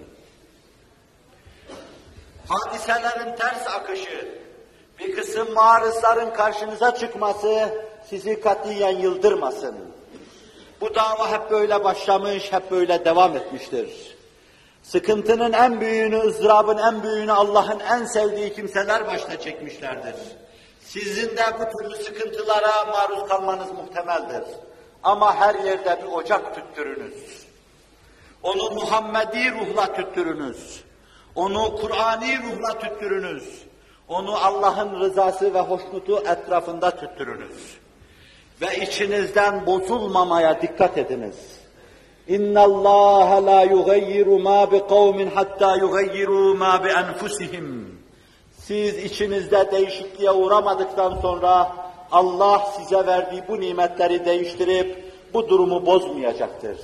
Hadiselerin ters akışı, bir kısım marızların karşınıza çıkması sizi katiyen yıldırmasın. Bu dava hep böyle başlamış, hep böyle devam etmiştir. Sıkıntının en büyüğünü, ızdırabın en büyüğünü Allah'ın en sevdiği kimseler başta çekmişlerdir. Sizin de bu türlü sıkıntılara maruz kalmanız muhtemeldir. Ama her yerde bir ocak tüttürünüz. Onu Muhammedi ruhla tüttürünüz. Onu Kur'ani ruhla tüttürünüz. Onu Allah'ın rızası ve hoşnutu etrafında tüttürünüz. Ve içinizden bozulmamaya dikkat ediniz. İnna Allah la yugayyiru ma bi kavmin hatta yugayyiru ma bi enfusihim. Siz içinizde değişikliğe uğramadıktan sonra Allah size verdiği bu nimetleri değiştirip bu durumu bozmayacaktır.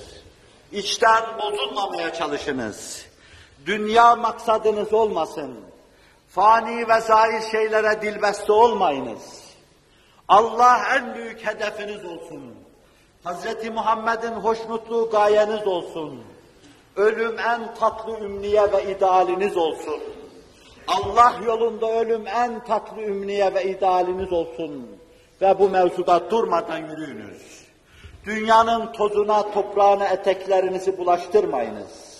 İçten bozulmamaya çalışınız. Dünya maksadınız olmasın. Fani ve zair şeylere dilbeste olmayınız. Allah en büyük hedefiniz olsun. Hazreti Muhammed'in hoşnutluğu gayeniz olsun. Ölüm en tatlı ümniye ve idealiniz olsun. Allah yolunda ölüm en tatlı ümniye ve idealiniz olsun. Ve bu mevzuda durmadan yürüyünüz. Dünyanın tozuna, toprağına eteklerinizi bulaştırmayınız.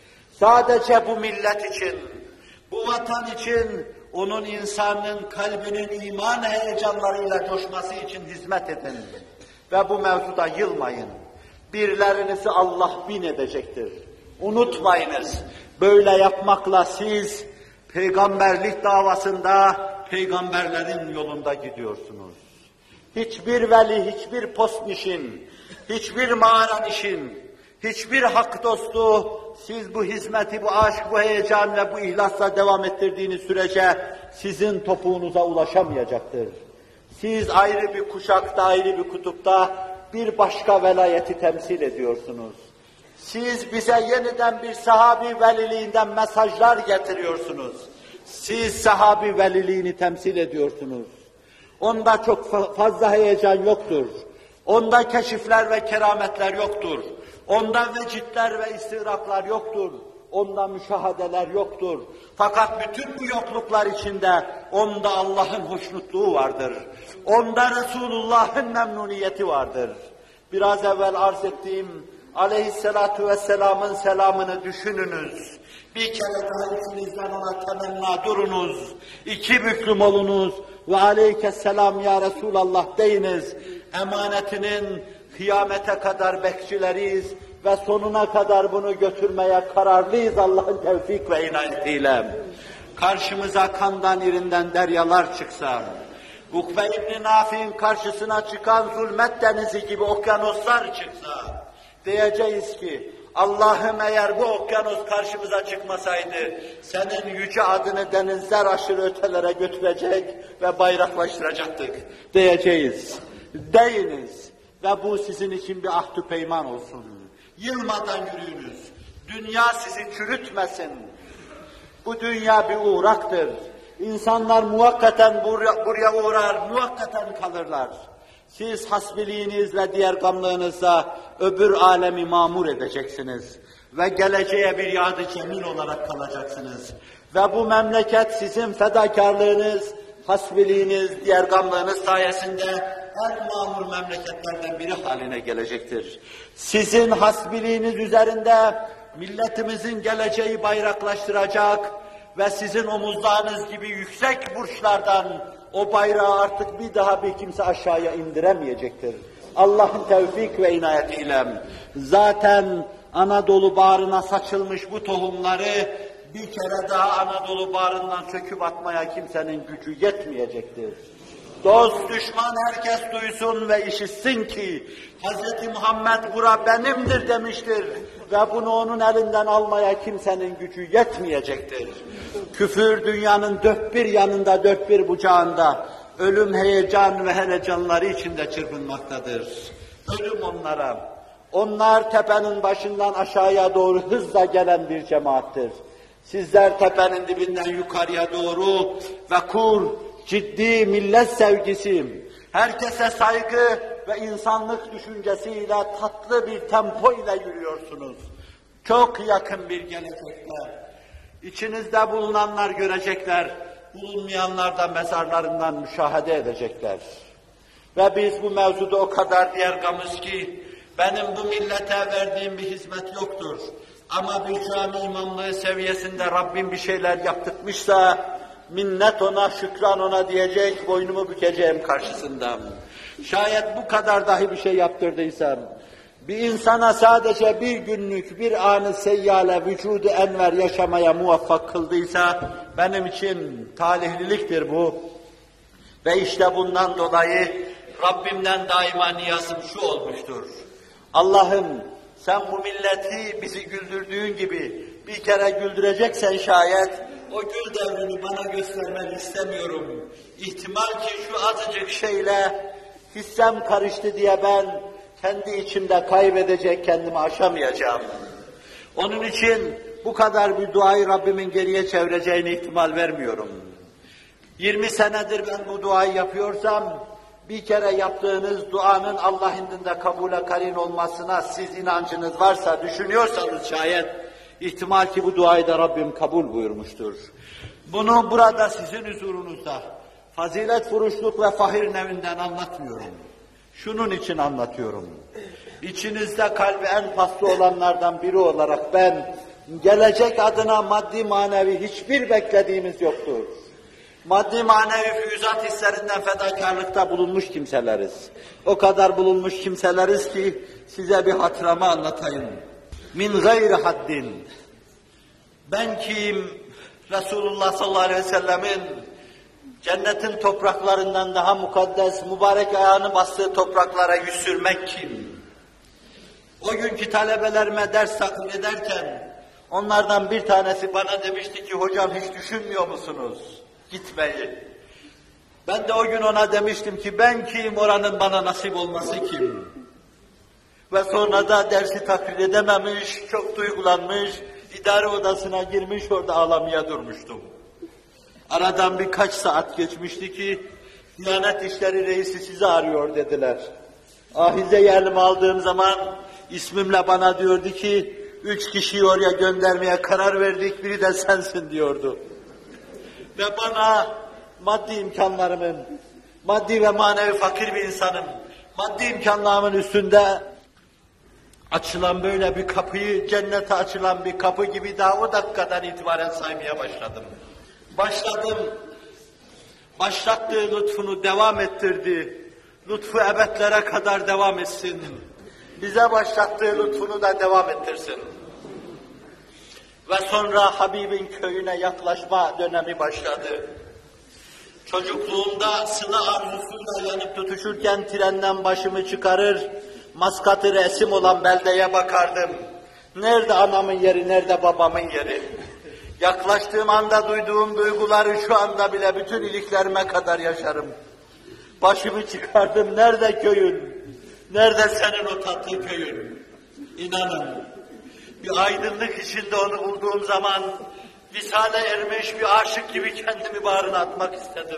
Sadece bu millet için, bu vatan için, onun insanın kalbinin iman heyecanlarıyla coşması için hizmet edin. Ve bu mevzuda yılmayın. Birlerinizi Allah bin edecektir. Unutmayınız, böyle yapmakla siz peygamberlik davasında peygamberlerin yolunda gidiyorsunuz. Hiçbir veli, hiçbir postnişin, hiçbir mağaran işin, hiçbir hak dostu siz bu hizmeti, bu aşk, bu heyecan ve bu ihlasla devam ettirdiğiniz sürece sizin topuğunuza ulaşamayacaktır. Siz ayrı bir kuşakta, ayrı bir kutupta bir başka velayeti temsil ediyorsunuz. Siz bize yeniden bir sahabi veliliğinden mesajlar getiriyorsunuz. Siz sahabi veliliğini temsil ediyorsunuz. Onda çok fazla heyecan yoktur. Onda keşifler ve kerametler yoktur. Onda vecitler ve istiraklar yoktur. Onda müşahadeler yoktur. Fakat bütün bu yokluklar içinde onda Allah'ın hoşnutluğu vardır. Onda Resulullah'ın memnuniyeti vardır. Biraz evvel arz ettiğim Aleyhisselatu vesselam'ın selamını düşününüz. Bir kere daha içinizden ona temenna durunuz. İki büklüm olunuz ve aleykesselam ya Resulallah deyiniz. Emanetinin kıyamete kadar bekçileriyiz ve sonuna kadar bunu götürmeye kararlıyız Allah'ın tevfik ve inayetiyle. Karşımıza kandan irinden deryalar çıksa, Ukbe İbn-i Nafi'nin karşısına çıkan zulmet denizi gibi okyanuslar çıksa, diyeceğiz ki, Allah'ım eğer bu okyanus karşımıza çıkmasaydı, senin yüce adını denizler aşırı ötelere götürecek ve bayraklaştıracaktık diyeceğiz. Deyiniz ve bu sizin için bir ahdü peyman olsun. Yılmadan yürüyünüz. Dünya sizi çürütmesin. Bu dünya bir uğraktır. İnsanlar muvakkaten buraya, buraya uğrar, muvakkaten kalırlar. Siz hasbiliğiniz ve diğer gamlığınızla öbür alemi mamur edeceksiniz. Ve geleceğe bir yad-ı cemil olarak kalacaksınız. Ve bu memleket sizin fedakarlığınız, hasbiliğiniz, diğer gamlığınız sayesinde en mamur memleketlerden biri haline gelecektir. Sizin hasbiliğiniz üzerinde milletimizin geleceği bayraklaştıracak ve sizin omuzlarınız gibi yüksek burçlardan o bayrağı artık bir daha bir kimse aşağıya indiremeyecektir. Allah'ın tevfik ve inayetiyle zaten Anadolu bağrına saçılmış bu tohumları bir kere daha Anadolu bağrından söküp atmaya kimsenin gücü yetmeyecektir. Dost düşman herkes duysun ve işitsin ki Hz. Muhammed bura benimdir demiştir ve bunu onun elinden almaya kimsenin gücü yetmeyecektir. Küfür dünyanın dört bir yanında, dört bir bucağında ölüm heyecan ve helecanları içinde çırpınmaktadır. Ölüm onlara. Onlar tepenin başından aşağıya doğru hızla gelen bir cemaattir. Sizler tepenin dibinden yukarıya doğru ve kur, ciddi millet sevgisi, herkese saygı ve insanlık düşüncesiyle tatlı bir tempo ile yürüyorsunuz. Çok yakın bir gelecekte. İçinizde bulunanlar görecekler, bulunmayanlar da mezarlarından müşahede edecekler. Ve biz bu mevzuda o kadar diyergamız ki, benim bu millete verdiğim bir hizmet yoktur. Ama bir cami imamlığı seviyesinde Rabbim bir şeyler yaptırmışsa, minnet ona, şükran ona diyecek, boynumu bükeceğim karşısında. Şayet bu kadar dahi bir şey yaptırdıysam, bir insana sadece bir günlük, bir anı seyyale, vücudu enver yaşamaya muvaffak kıldıysa, benim için talihliliktir bu. Ve işte bundan dolayı Rabbimden daima niyazım şu olmuştur. Allah'ım sen bu milleti bizi güldürdüğün gibi bir kere güldüreceksen şayet, o gül devrini bana göstermeni istemiyorum. İhtimal ki şu azıcık şeyle hissem karıştı diye ben kendi içimde kaybedecek, kendimi aşamayacağım. Onun için bu kadar bir duayı Rabbimin geriye çevireceğine ihtimal vermiyorum. yirmi senedir ben bu duayı yapıyorsam, bir kere yaptığınız duanın Allah indinde kabule karin olmasına siz inancınız varsa, düşünüyorsanız şayet, ihtimal ki bu duayı da Rabbim kabul buyurmuştur. Bunu burada sizin huzurunuzda, fazilet furuşluk ve fahir nevinden anlatmıyorum. Şunun için anlatıyorum. İçinizde kalbi en paslı olanlardan biri olarak ben, gelecek adına maddi manevi hiçbir beklediğimiz yoktur. Maddi manevi füyüzat hislerinden fedakarlıkta bulunmuş kimseleriz. O kadar bulunmuş kimseleriz ki size bir hatıramı anlatayım. Min gayri haddin. Ben kim? Resulullah sallallahu aleyhi ve sellemin cennetin topraklarından daha mukaddes, mübarek ayağını bastığı topraklara yüz sürmek kim? O günkü talebelerime ders takdim ederken onlardan bir tanesi bana demişti ki, hocam hiç düşünmüyor musunuz gitmeyi? Ben de o gün ona demiştim ki, ben kim, oranın bana nasip olması kim? Ve sonra da dersi taklit edememiş, çok duygulanmış, idare odasına girmiş, orada ağlamaya durmuştum. Aradan birkaç saat geçmişti ki, Diyanet İşleri Reisi sizi arıyor dediler. Ahize elime aldığım zaman ismimle bana diyordu ki, üç kişiyi oraya göndermeye karar verdik, biri de sensin diyordu. Ve bana maddi imkanlarımın, maddi ve manevi fakir bir insanım, maddi imkanlarımın üstünde açılan böyle bir kapıyı, cennete açılan bir kapı gibi daha o dakikadan itibaren saymaya başladım. Başladım, başlattığı lütfunu devam ettirdi. Lütfu ebedlere kadar devam etsin. Bize başlattığı lütfunu da devam ettirsin. Ve sonra Habib'in köyüne yaklaşma dönemi başladı. Çocukluğumda sıla arzusuyla yanıp tutuşurken trenden başımı çıkarır, Maskat'ı resim olan beldeye bakardım. Nerede anamın yeri, nerede babamın yeri? Yaklaştığım anda duyduğum duyguları şu anda bile bütün iliklerime kadar yaşarım. Başımı çıkardım, nerede köyün? Nerede senin o tatlı köyün? İnanın, bir aydınlık içinde onu bulduğum zaman visale ermiş bir aşık gibi kendimi bağrına atmak istedim.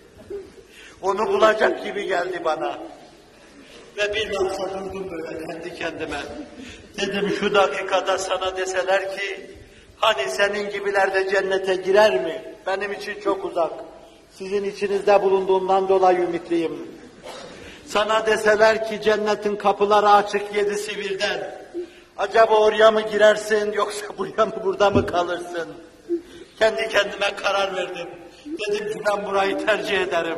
Onu bulacak gibi geldi bana. Ve bir lahza durdum böyle kendi kendime. Dedim, şu dakikada sana deseler ki, hani senin gibiler de cennete girer mi? Benim için çok uzak. Sizin içinizde bulunduğumdan dolayı ümitliyim. Sana deseler ki cennetin kapıları açık yedisi birden. Acaba oraya mı girersin yoksa buraya mı, burada mı kalırsın? Kendi kendime karar verdim. Dedim ki ben burayı tercih ederim.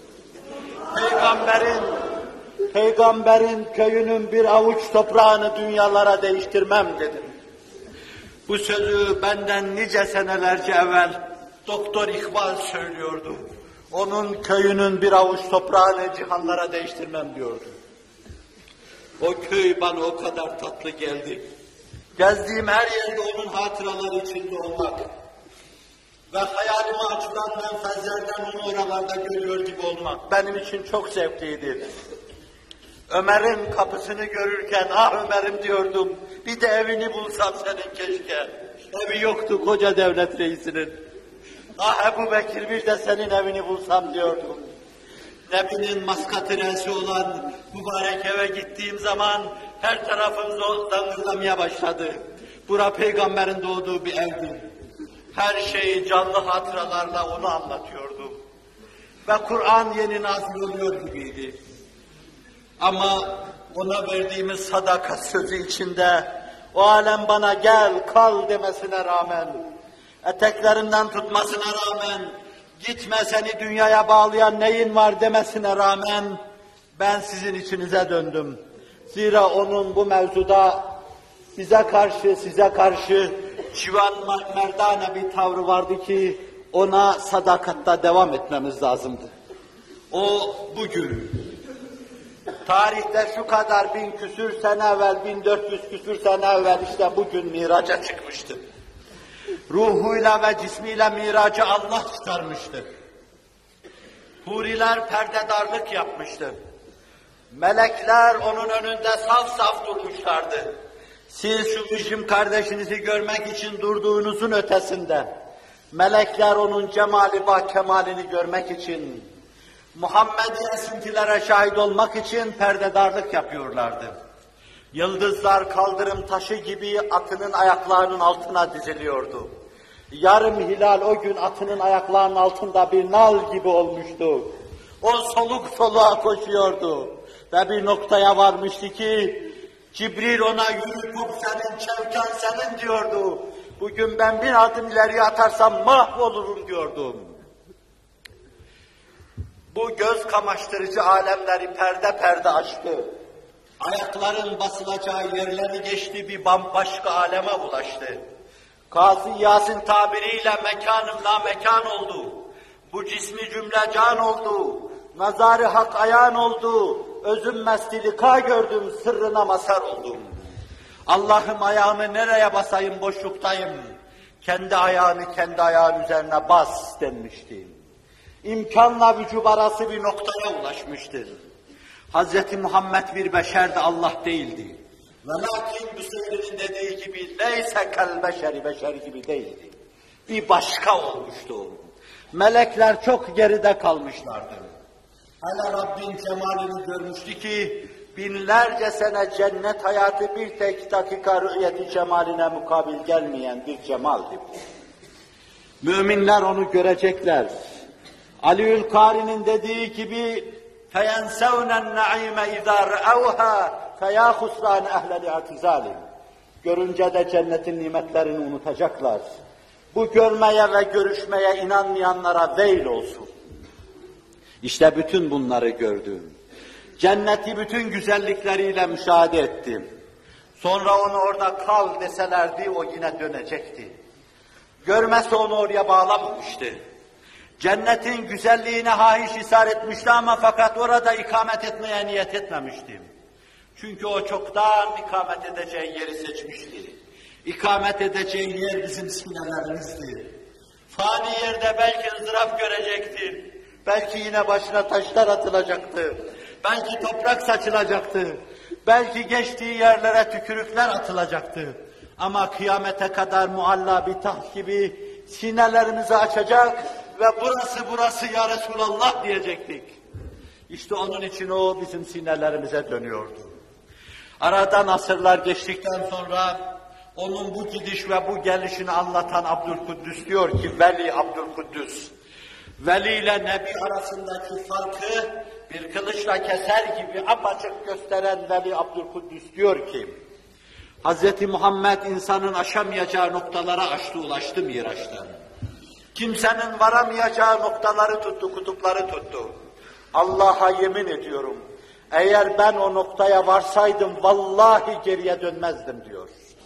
Peygamberin, peygamberin köyünün bir avuç toprağını dünyalara değiştirmem dedim. Bu sözü benden nice senelerce evvel Doktor İkbal söylüyordu. Onun köyünün bir avuç toprağını cihanlara değiştirmem diyordu. O köy bana o kadar tatlı geldi. Gezdiğim her yerde onun hatıraları içinde olmak ve hayalime açılan menfezlerden onu oralarda görüyor gibi olmak benim için çok zevkliydi. Ömer'in kapısını görürken, ah Ömer'im diyordum, bir de evini bulsam senin keşke. Evi yoktu koca devlet reisinin. Ah Ebu Bekir, bir de senin evini bulsam diyordum. Nebi'nin Maskat'ı reisi olan mübarek eve gittiğim zaman her tarafım zangırdamaya başladı. Bura peygamberin doğduğu bir evdi. Her şeyi canlı hatıralarla onu anlatıyordum. Ve Kur'an yeni nazil oluyor gibiydi. Ama ona verdiğimiz sadakat sözü içinde o alem bana gel, kal demesine rağmen, eteklerinden tutmasına rağmen, gitme seni dünyaya bağlayan neyin var demesine rağmen, ben sizin içinize döndüm. Zira onun bu mevzuda bize karşı, size karşı civan merdane bir tavrı vardı ki, ona sadakatta devam etmemiz lazımdı. O bugün, tarihte şu kadar bin küsür sene evvel, bin dört yüz küsür sene evvel işte bugün miraca çıkmıştı. Ruhuyla ve cismiyle miracı Allah çıkarmıştı. Huriler perdedarlık yapmıştı. Melekler onun önünde saf saf durmuşlardı. Siz şu mücrim kardeşinizi görmek için durduğunuzun ötesinde, melekler onun cemali bah kemalini görmek için, Muhammed'i esintilere şahit olmak için perdedarlık yapıyorlardı. Yıldızlar kaldırım taşı gibi atının ayaklarının altına diziliyordu. Yarım hilal o gün atının ayaklarının altında bir nal gibi olmuştu. O soluk soluğa koşuyordu ve bir noktaya varmıştı ki Cibril ona yürü top senin, çevken senin diyordu. Bugün ben bir adım ileriye atarsam mahvolurum diyordum. Bu göz kamaştırıcı alemleri perde perde açtı. Ayakların basılacağı yerleri geçti, bir bambaşka aleme ulaştı. Gazi Yasin tabiriyle mekanım la mekan oldu. Bu cismi cümle can oldu. Nazarı hak ayağın oldu. Özüm mestilika gördüm, sırrına mazhar oldum. Allah'ım ayağımı nereye basayım, boşluktayım. Kendi ayağını kendi ayağın üzerine bas denmişti. İmkanla vücub arası bir noktaya ulaşmıştır. Hazreti Muhammed bir beşerdi, Allah değildi. Velakin Büseyri'nin dediği gibi leyse kel beşeri, beşer gibi değildi. Bir başka olmuştu. Melekler çok geride kalmışlardı. Hele Rabbin cemalini görmüştü ki binlerce sene cennet hayatı bir tek dakika rü'yeti cemaline mukabil gelmeyen bir cemaldi. Müminler onu görecekler. Aliül Kari'nin dediği gibi فَيَنْسَوْنَ النَّعِيمَ اِذَا رَأَوْهَا فَيَا خُسْرَانَ اَهْلَ الْاَعْتِزَالِ. Görünce de cennetin nimetlerini unutacaklar. Bu görmeye ve görüşmeye inanmayanlara veil olsun. İşte bütün bunları gördüm. Cenneti bütün güzellikleriyle müşahede ettim. Sonra onu orada kal deselerdi o yine dönecekti. Görmese onu oraya bağlamamıştı. Cennetin güzelliğine hahiş isar etmişti ama fakat orada ikamet etmeye niyet etmemiştim. Çünkü o çoktan ikamet edeceği yeri seçmişti. İkamet edeceği yer bizim sinelerimizdi. Fani yerde belki ızdırap görecekti. Belki yine başına taşlar atılacaktı. Belki toprak saçılacaktı. Belki geçtiği yerlere tükürükler atılacaktı. Ama kıyamete kadar mualla bir taht gibi sinelerimizi açacak ve burası burası ya Resulallah diyecektik. İşte onun için o bizim sinelerimize dönüyordu. Aradan asırlar geçtikten sonra onun bu gidiş ve bu gelişini anlatan Abdülkuddüs diyor ki, Veli Abdülkuddüs, Veli ile Nebi arasındaki farkı bir kılıçla keser gibi apaçık gösteren Veli Abdülkuddüs diyor ki, Hz. Muhammed insanın aşamayacağı noktalara aştı, ulaştı Miraç'tan. Kimsenin varamayacağı noktaları tuttu, kutupları tuttu. Allah'a yemin ediyorum, eğer ben o noktaya varsaydım vallahi geriye dönmezdim diyor.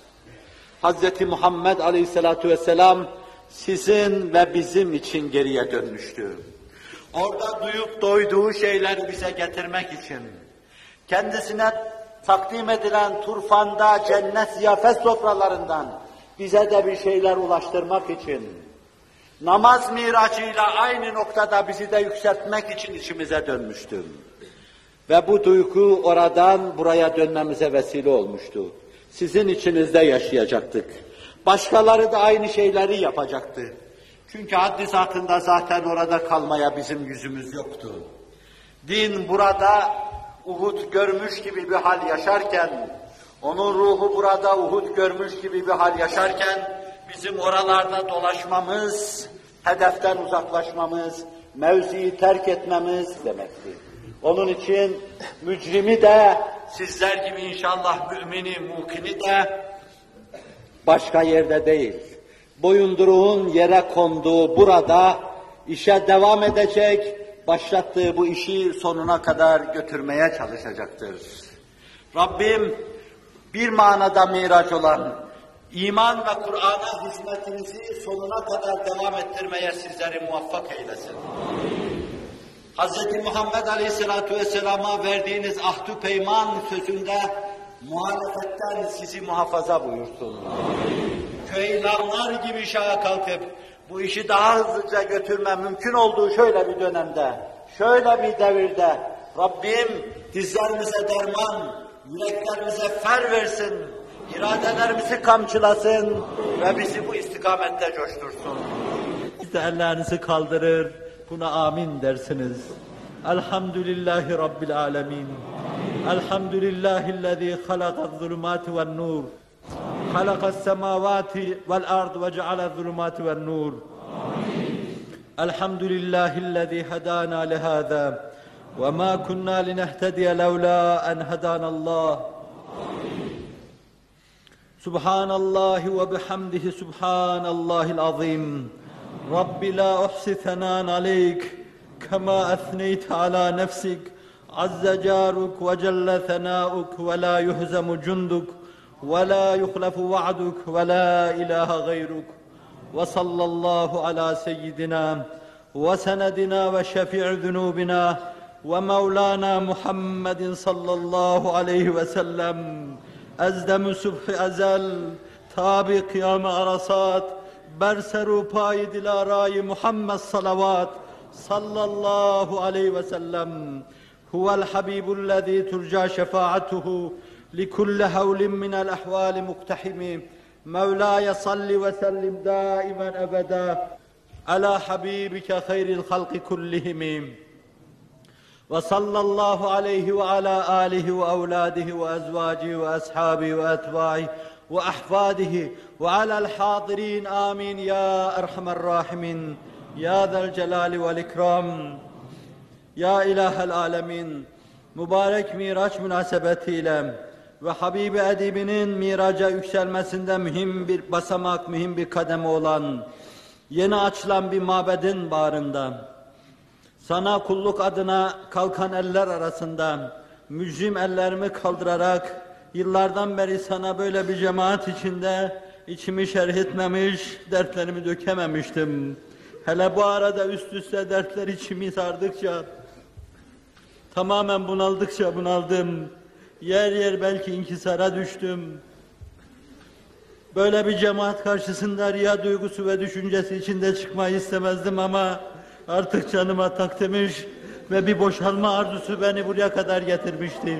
Hz. Muhammed Aleyhisselatü Vesselam sizin ve bizim için geriye dönmüştü. Orada duyup doyduğu şeyleri bize getirmek için, kendisine takdim edilen turfanda cennet ziyafet sofralarından bize de bir şeyler ulaştırmak için, namaz miracıyla aynı noktada bizi de yükseltmek için içimize dönmüştü. Ve bu duygu oradan buraya dönmemize vesile olmuştu. Sizin içinizde yaşayacaktık. Başkaları da aynı şeyleri yapacaktı. Çünkü haddi zatında zaten orada kalmaya bizim yüzümüz yoktu. Din burada Uhud görmüş gibi bir hal yaşarken, onun ruhu burada Uhud görmüş gibi bir hal yaşarken, bizim oralarda dolaşmamız, hedeften uzaklaşmamız, mevziyi terk etmemiz demekti. Onun için mücrimi de, sizler gibi inşallah mümini, mukini de başka yerde değil, boyunduruğun yere konduğu burada işe devam edecek, başlattığı bu işi sonuna kadar götürmeye çalışacaktır. Rabbim bir manada miraç olan İman ve Kur'an'a hizmetinizi sonuna kadar devam ettirmeye sizleri muvaffak eylesin. Amin. Hz. Muhammed Aleyhisselatü Vesselam'a verdiğiniz ahd-ı peyman sözünde muhalefetten sizi muhafaza buyursun. Amin. Köylanlar gibi şaha kalkıp bu işi daha hızlıca götürme mümkün olduğu şöyle bir dönemde, şöyle bir devirde Rabbim dizlerimize derman, yüreklerimize fer versin. iradelerimizi kamçılasın ve bizi bu istikamette coştursun. Siz de ellerinizi kaldırır, buna amin dersiniz. Elhamdülillahi Rabbil alemin. Elhamdülillahillezî halakaz-zulumâti ven-nur. Halakas-semâvâti vel-ard ve cealez-zulumâti ven-nur. Elhamdülillahillezî hedâna lihâzâ ve mâ kunnâ linehtediye levlâ en hedânallâh. Subhanallahi ve bihamdihi subhanallahil azim. Rabbi la uhsi thanan aleyk kema ethneyte ala nefsik. Azze caruk ve celle thanâuk ve la yuhzemu cunduk ve la yuhlefu va'duk ve la ilahe gayruk. Ve sallallahu ala seyyidina ve senedina ve şefi'i zunubina ve mevlana Muhammedin sallallahu aleyhi ve sellem. Ezdem-i subh-i ezel, tabi kıyam-ı arasat, berseru pâyi dilarâ-i Muhammed salavat, sallallahu aleyhi ve sellem. Huvel habibullezî turca şefaatuhu, likulli havlin minel ahvâli muktahimi. Mevlâye salli ve sellim dâimen ebedâ, alâ habibike hayril halki kullihimi. Ve sallallahu aleyhi ve ala alihi ve evladihi ve ezvacihi ve ashabihi ve etbaihi ve ahfadihi ve alel hadirin amin ya erhamer rahimin ya zel celali vel ikram ya ilahel alemin. Mübarek Miraç münasebetiyle ve Habibi Edibinin miraca yükselmesinde mühim bir basamak, mühim bir kademe olan yeni açılan bir mabedin bağrında sana kulluk adına kalkan eller arasında mücrim ellerimi kaldırarak yıllardan beri sana böyle bir cemaat içinde içimi şerh etmemiş, dertlerimi dökememiştim. Hele bu arada üst üste dertler içimi sardıkça, tamamen bunaldıkça bunaldım. Yer yer belki inkisara düştüm. Böyle bir cemaat karşısında riya duygusu ve düşüncesi içinde çıkmayı istemezdim ama artık canıma tak demiş ve bir boşalma arzusu beni buraya kadar getirmişti.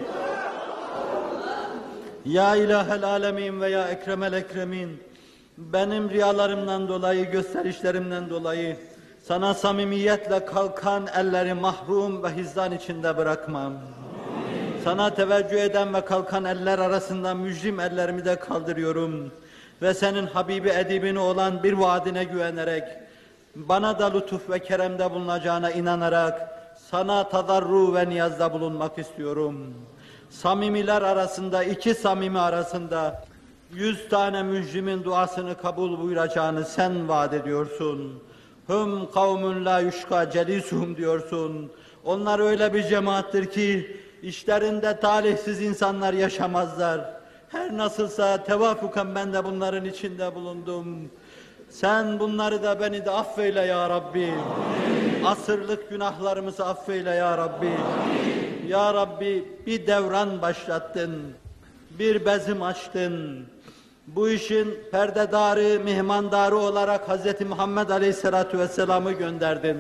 Ya ilahel alemin ve ya ekremel ekremin, benim riyalarımdan dolayı, gösterişlerimden dolayı sana samimiyetle kalkan elleri mahrum ve hizdan içinde bırakmam. Sana teveccüh eden ve kalkan eller arasında mücrim ellerimi de kaldırıyorum ve senin Habibi Edibini olan bir vaadine güvenerek, bana da lütuf ve keremde bulunacağına inanarak sana tadarru ve niyazda bulunmak istiyorum. Samimiler arasında, iki samimi arasında yüz tane mücrimin duasını kabul buyuracağını sen vaat ediyorsun. Hum kavmun la yuşka celisuhum diyorsun. Onlar öyle bir cemaattir ki işlerinde talihsiz insanlar yaşamazlar. Her nasılsa tevafuken ben de bunların içinde bulundum. Sen bunları da beni de affeyle ya Rabbi. Amin. Asırlık günahlarımızı affeyle ya Rabbi. Amin. Ya Rabbi bir devran başlattın. Bir bezim açtın. Bu işin perdedarı, mihmandarı olarak Hz. Muhammed Aleyhisselatü Vesselam'ı gönderdin.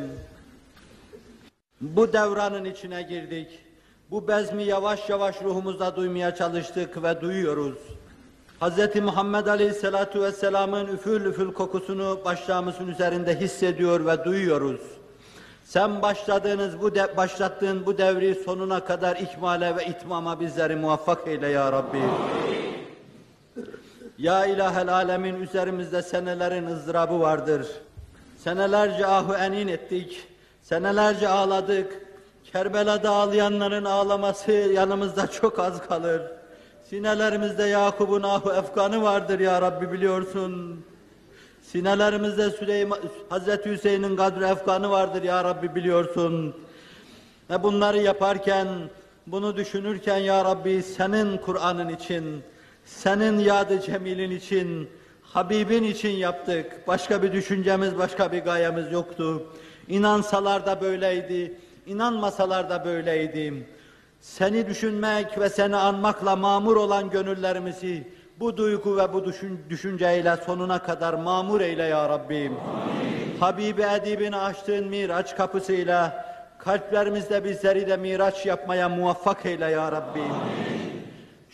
Bu devranın içine girdik. Bu bezmi yavaş yavaş ruhumuzda duymaya çalıştık ve duyuyoruz. Hz. Muhammed Aleyhisselatü Vesselam'ın üfül üfül kokusunu başlarımızın üzerinde hissediyor ve duyuyoruz. Sen başladığınız bu de, başlattığın bu devri sonuna kadar ikmale ve itmama bizleri muvaffak eyle ya Rabbi. Ya ilahel alemin, üzerimizde senelerin ızdırabı vardır. Senelerce ahu enin ettik, senelerce ağladık. Kerbela'da ağlayanların ağlaması yanımızda çok az kalır. Sinelerimizde Yakub'un ahu efkanı vardır ya Rabbi, biliyorsun. Sinelerimizde Süleyman, Hazreti Hüseyin'in kadri efkanı vardır ya Rabbi, biliyorsun. Ve bunları yaparken, bunu düşünürken ya Rabbi senin Kur'an'ın için, senin yad-ı cemilin için, Habibin için yaptık. Başka bir düşüncemiz, başka bir gayemiz yoktu. İnansalar da böyleydi, inanmasalar da böyleydi. Seni düşünmek ve seni anmakla mamur olan gönüllerimizi bu duygu ve bu düşün, düşünceyle sonuna kadar mamur eyle ya Rabbim. Amin. Habibi Edibini açtığın Miraç kapısıyla kalplerimizde bizleri de Miraç yapmaya muvaffak eyle ya Rabbim. Amin.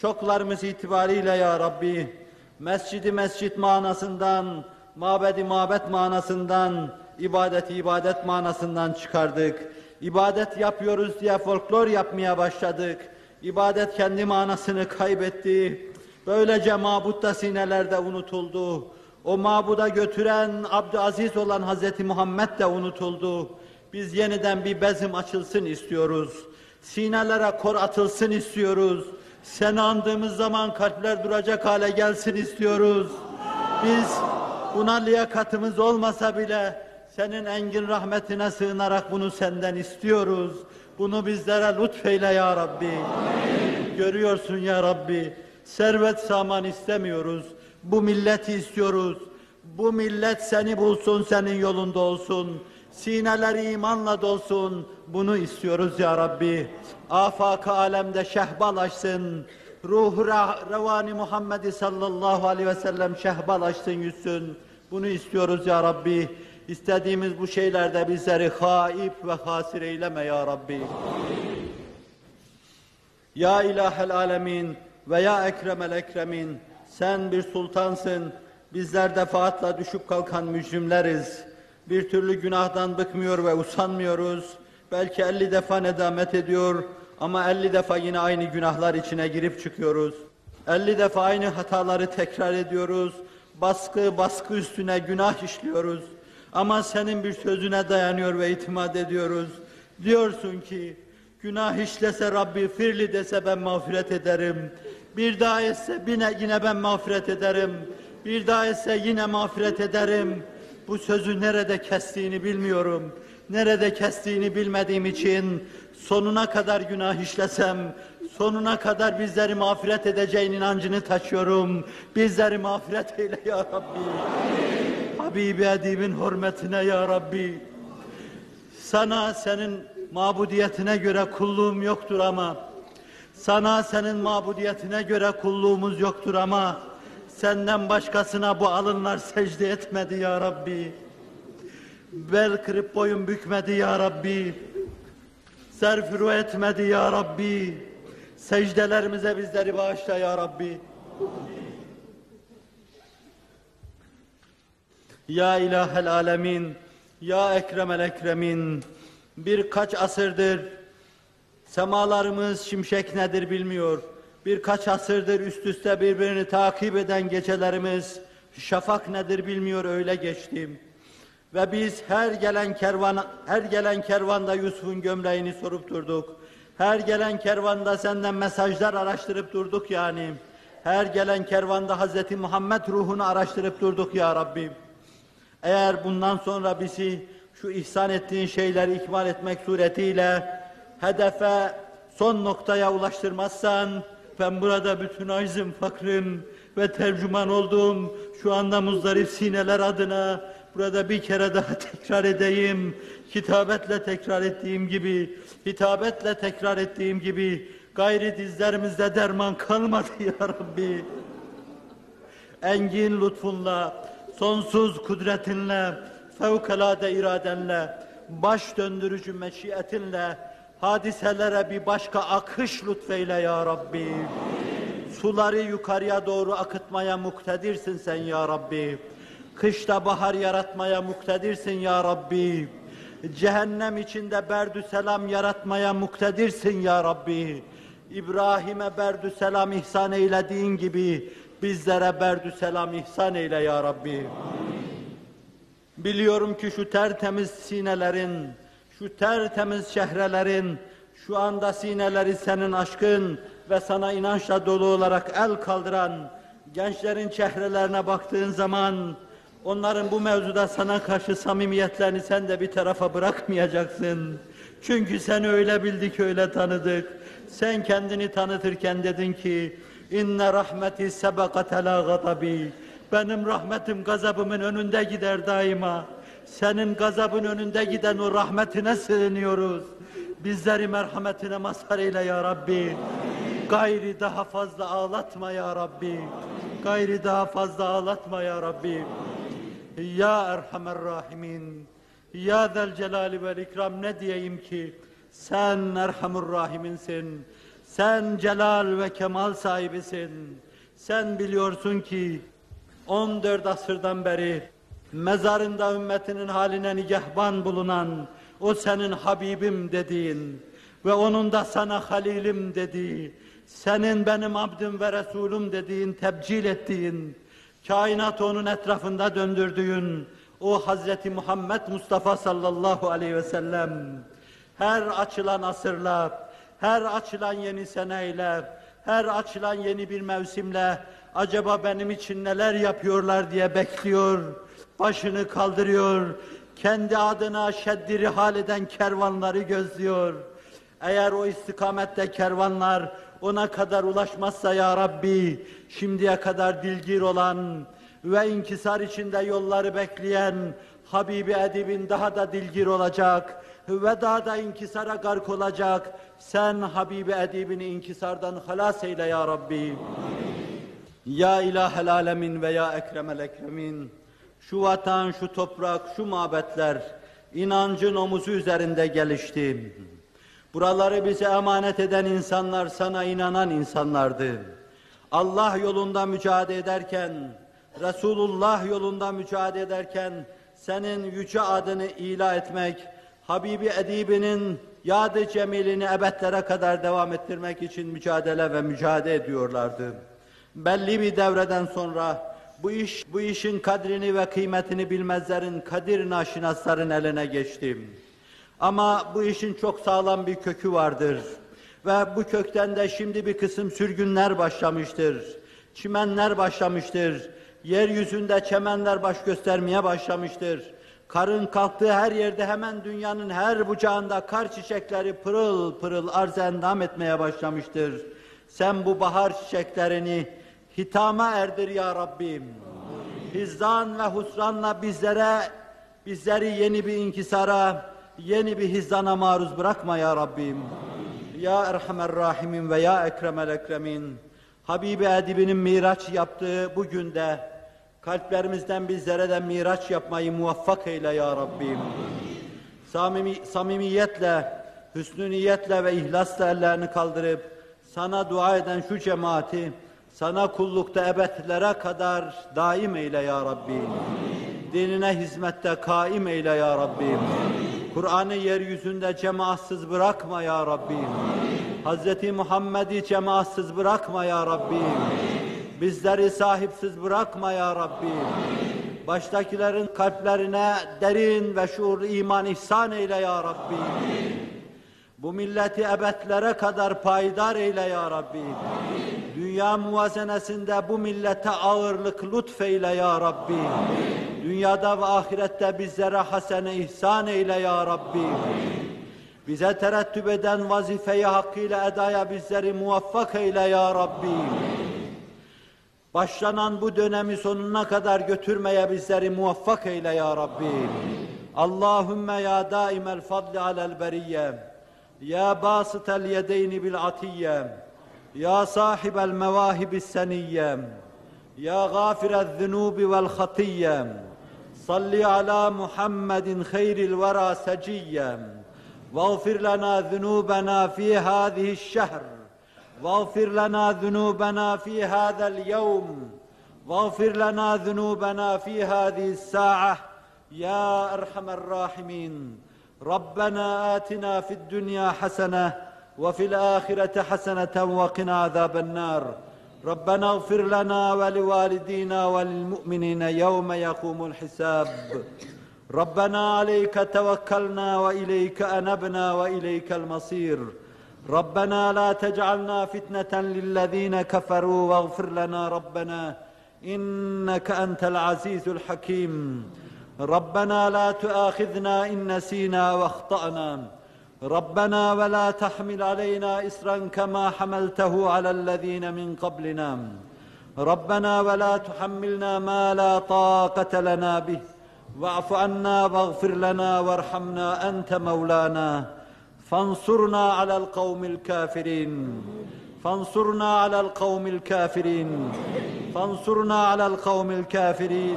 Çoklarımız itibariyle ya Rabbi, mescidi mescit manasından, mabedi mabet manasından, ibadeti ibadet manasından çıkardık. İbadet yapıyoruz diye folklor yapmaya başladık. İbadet kendi manasını kaybetti. Böylece mabut da sinelerde unutuldu. O mabuda götüren Abdülaziz olan Hazreti Muhammed de unutuldu. Biz yeniden bir bezim açılsın istiyoruz. Sinelere kor atılsın istiyoruz. Seni andığımız zaman kalpler duracak hale gelsin istiyoruz. Biz buna liyakatımız olmasa bile senin engin rahmetine sığınarak bunu senden istiyoruz. Bunu bizlere lütfeyle ya Rabbi. Amin. Görüyorsun ya Rabbi, servet saman istemiyoruz. Bu milleti istiyoruz. Bu millet seni bulsun, senin yolunda olsun. Sineleri imanla dolsun. Bunu istiyoruz ya Rabbi. Afak-ı alemde şehbalaşsın. Ruh-u revani Muhammed'i sallallahu aleyhi ve sellem şehbalaşsın, yüzsün. Bunu istiyoruz ya Rabbi. İstediğimiz bu şeylerde bizleri haip ve hasir eyleme ya Rabbi. Amin. Ya ilahel alemin ve ya ekremel ekremin, sen bir sultansın. Bizler defaatla düşüp kalkan mücrimleriz. Bir türlü günahdan bıkmıyor ve usanmıyoruz. Belki elli defa nedamet ediyor ama elli defa yine aynı günahlar içine girip çıkıyoruz. elli defa aynı hataları tekrar ediyoruz. Baskı baskı üstüne günah işliyoruz. Ama senin bir sözüne dayanıyor ve itimat ediyoruz. Diyorsun ki, günah işlese Rabbi firli dese ben mağfiret ederim. Bir daha etse yine, yine ben mağfiret ederim. Bir daha etse yine mağfiret ederim. Bu sözü nerede kestiğini bilmiyorum. Nerede kestiğini bilmediğim için sonuna kadar günah işlesem, sonuna kadar bizleri mağfiret edeceğin inancını taşıyorum. Bizleri mağfiret eyle ya Rabbi. Habibi edibin hürmetine ya Rabbi. Sana, senin mabudiyetine göre kulluğum yoktur ama, sana, senin mabudiyetine göre kulluğumuz yoktur ama, senden başkasına bu alınlar secde etmedi ya Rabbi. Bel kırıp boyun bükmedi ya Rabbi. Serfuru etmedi ya Rabbi. Secdelerimize bizleri bağışla ya Rabbi. Ya ilahel alemin, ya ekremel ekremin, birkaç asırdır semalarımız şimşek nedir bilmiyor. Birkaç asırdır üst üste birbirini takip eden gecelerimiz şafak nedir bilmiyor, öyle geçtim. Ve biz her gelen kervan, her gelen kervanda Yusuf'un gömleğini sorup durduk. Her gelen kervanda senden mesajlar araştırıp durduk yani. Her gelen kervanda Hazreti Muhammed ruhunu araştırıp durduk ya Rabbi. Eğer bundan sonra bizi şu ihsan ettiğin şeyleri ikmal etmek suretiyle hedefe, son noktaya ulaştırmazsan, ben burada bütün aczım, fakrım ve tercüman olduğum şu anda muzdarip sineler adına burada bir kere daha tekrar edeyim. Kitabetle tekrar ettiğim gibi, hitabetle tekrar ettiğim gibi gayri dizlerimizde derman kalmadı ya Rabbi. Engin lütfunla, sonsuz kudretinle, fevkalade iradenle, baş döndürücü meşiyetinle hadiselere bir başka akış lütfeyle ya Rabbi. Amin. Suları yukarıya doğru akıtmaya muktedirsin sen ya Rabbi. Kışta bahar yaratmaya muktedirsin ya Rabbi. Cehennem içinde berdü selam yaratmaya muktedirsin ya Rabbi. İbrahim'e berdü selam ihsan eylediğin gibi bizlere berdü selam ihsan eyle ya Rabbi. Amin. Biliyorum ki şu tertemiz sinelerin, şu tertemiz şehrelerin, şu anda sineleri senin aşkın ve sana inançla dolu olarak el kaldıran gençlerin çehrelerine baktığın zaman, onların bu mevzuda sana karşı samimiyetlerini sen de bir tarafa bırakmayacaksın. Çünkü seni öyle bildik, öyle tanıdık. Sen kendini tanıtırken dedin ki, İnne rahmeti sebekat ala gadabi. Benim rahmetim gazabımın önünde gider daima. Senin gazabın önünde giden o rahmetine sığınıyoruz. Bizleri merhametine mazhar eyle ya Rabbi. Amin. Gayri daha fazla ağlatma ya Rabbi. Amin. Gayri daha fazla ağlatma ya Rabbi. Amin. Ya Erhamer Rahimin, Ya Zel Celali vel İkram, ne diyeyim ki sen Erhamur Rahim'insin. Sen celal ve kemal sahibisin. Sen biliyorsun ki on dört asırdan beri mezarında ümmetinin haline nigahban bulunan, o senin Habibim dediğin ve onun da sana Halilim dediği, senin benim abdim ve Resulüm dediğin, tebcil ettiğin, kainat onun etrafında döndürdüğün o Hazreti Muhammed Mustafa sallallahu aleyhi ve sellem, her açılan asırla, her açılan yeni seneyle, her açılan yeni bir mevsimle acaba benim için neler yapıyorlar diye bekliyor, başını kaldırıyor, kendi adına şeddi rihal eden kervanları gözlüyor. Eğer o istikamette kervanlar ona kadar ulaşmazsa ya Rabbi, şimdiye kadar dilgir olan ve inkisar içinde yolları bekleyen Habibi Edib'in daha da dilgir olacak ve daha da inkisara gark olacak. Sen Habibi Edib'ini inkisardan halas eyle ya Rabbi. Amin. Ya İlahel Alemin ve ya Ekremel Ekremin, şu vatan, şu toprak, şu mabetler inancın omuzu üzerinde gelişti. Buraları bize emanet eden insanlar sana inanan insanlardı. Allah yolunda mücadele ederken, Resulullah yolunda mücadele ederken senin yüce adını ilah etmek, Habibi Edib'inin yad-ı cemilini ebedlere kadar devam ettirmek için mücadele ve mücadele ediyorlardı. Belli bir devreden sonra bu iş, bu işin kadrini ve kıymetini bilmezlerin, kadir naşinasların eline geçtim. Ama bu işin çok sağlam bir kökü vardır. Ve bu kökten de şimdi bir kısım sürgünler başlamıştır. Çimenler başlamıştır. Yeryüzünde çemenler baş göstermeye başlamıştır. Karın kalktığı her yerde hemen dünyanın her bucağında kar çiçekleri pırıl pırıl arz endam etmeye başlamıştır. Sen bu bahar çiçeklerini hitama erdir ya Rabbim. Hizdan ve husranla bizlere, bizleri yeni bir inkisara, yeni bir hizdana maruz bırakma ya Rabbim. Ya Erhamer Rahimin ve ya Ekremel Ekremin, Habibi Edib'inin miraç yaptığı bu günde kalplerimizden bizlere de miraç yapmayı muvaffak eyle ya Rabbim. Samimi, samimiyetle, hüsnü niyetle ve ihlasla ellerini kaldırıp sana dua eden şu cemaati sana kullukta ebedlere kadar daim eyle ya Rabbim. Dinine hizmette kaim eyle ya Rabbim. Kur'an'ı yeryüzünde cemaatsız bırakma ya Rabbim. Hazreti Muhammed'i cemaatsız bırakma ya Rabbim. Bizleri sahipsiz bırakma ya Rabbim. Baştakilerin kalplerine derin ve şuurlu iman ihsan eyle ya Rabbim. Bu milleti ebedlere kadar payidar eyle ya Rabbim. Dünya muvazenesinde bu millete ağırlık lütfeyle ya Rabbi. Dünyada ve ahirette bizlere hasene ihsan eyle ya Rabbi. Bize terettüp eden vazifeyi hakkıyla edaya bizleri muvaffak eyle ya Rabbi. Başlanan bu dönemi sonuna kadar götürmeye bizleri muvaffak eyle ya Rabbi. Allahümme ya daimel fadli alel beriyye, ya basıtel yedeyni bil atiyye, ya sahibel mevahibis seniyye, ya gafirel zunubi vel hatiyye, salli ala Muhammedin hayril vera seciyye, واغفر لنا ذنوبنا في هذه الشهر واغفر لنا ذنوبنا في هذا اليوم واغفر لنا ذنوبنا في هذه الساعة يا أرحم الراحمين ربنا آتنا في الدنيا حسنة وفي الآخرة حسنة وقنا عذاب النار ربنا اغفر لنا ولوالدينا وللمؤمنين يوم يقوم الحساب ربنا عليك توكلنا وإليك أنبنا وإليك المصير ربنا لا تجعلنا فتنة للذين كفروا واغفر لنا ربنا إنك أنت العزيز الحكيم ربنا لا تؤاخذنا إن نسينا واخطأنا ربنا ولا تحمل علينا إصرا كما حملته على الذين من قبلنا ربنا ولا تحملنا ما لا طاقة لنا به واعف عنا واغفر لنا وارحمنا أنت مولانا فانصرنا على القوم الكافرين فانصرنا على القوم الكافرين فانصرنا على القوم الكافرين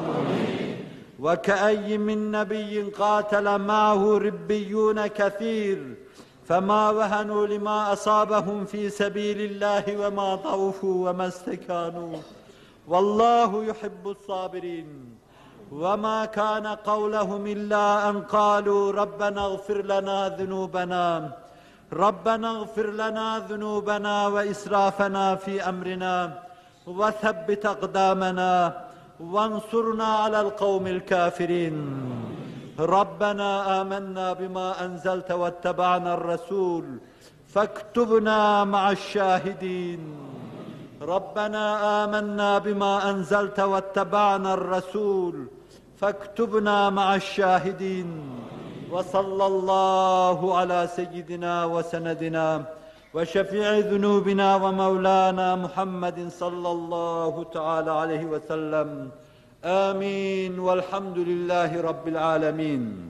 وكأي من نبي قاتل معه ربيون كثير فَمَا وَهَنُوا لِمَا أَصَابَهُمْ فِي سَبِيلِ اللّٰهِ وَمَا ضَعُفُوا وَمَا اسْتَكَانُوا وَاللّٰهُ يُحِبُّ الصَّابِرِينَ وَمَا كَانَ قَوْلَهُمْ إِلَّا أَنْ قَالُوا رَبَّنَا اغْفِرْ لَنَا ذُنُوبَنَا رَبَّنَا اغْفِرْ لَنَا ذُنُوبَنَا وَإِسْرَافَنَا فِي أَمْرِنَا وَثَبِّتْ أَقْدَامَنَا وَانصُرْنَا عَلَى الْقَوْمِ الْكَافِرِينَ رَبَّنَا آمَنَّا بِمَا أَنزَلْتَ وَاتَّبَعْنَا الرَّسُولَ فَاكْتُبْنَا مَعَ الشَّاهِدِينَ رَبَّنَا آمَنَّا بِمَا أَنزَلْتَ وَاتَّبَعْنَا الرَّسُولَ فَاكْتُبْنَا مَعَ الشَّاهِدِينَ وَصَلَّى اللّٰهُ عَلَى سَيِّدِنَا وَسَنَدِنَا وَشَفِيعِ ذُنُوبِنَا وَمَوْلَانَا مُحَمَّدٍ صَلَّى اللّٰهُ تَعَالَى عَلَيْهِ وَسَلَّمَ Amin velhamdülillahi Rabbil alemin.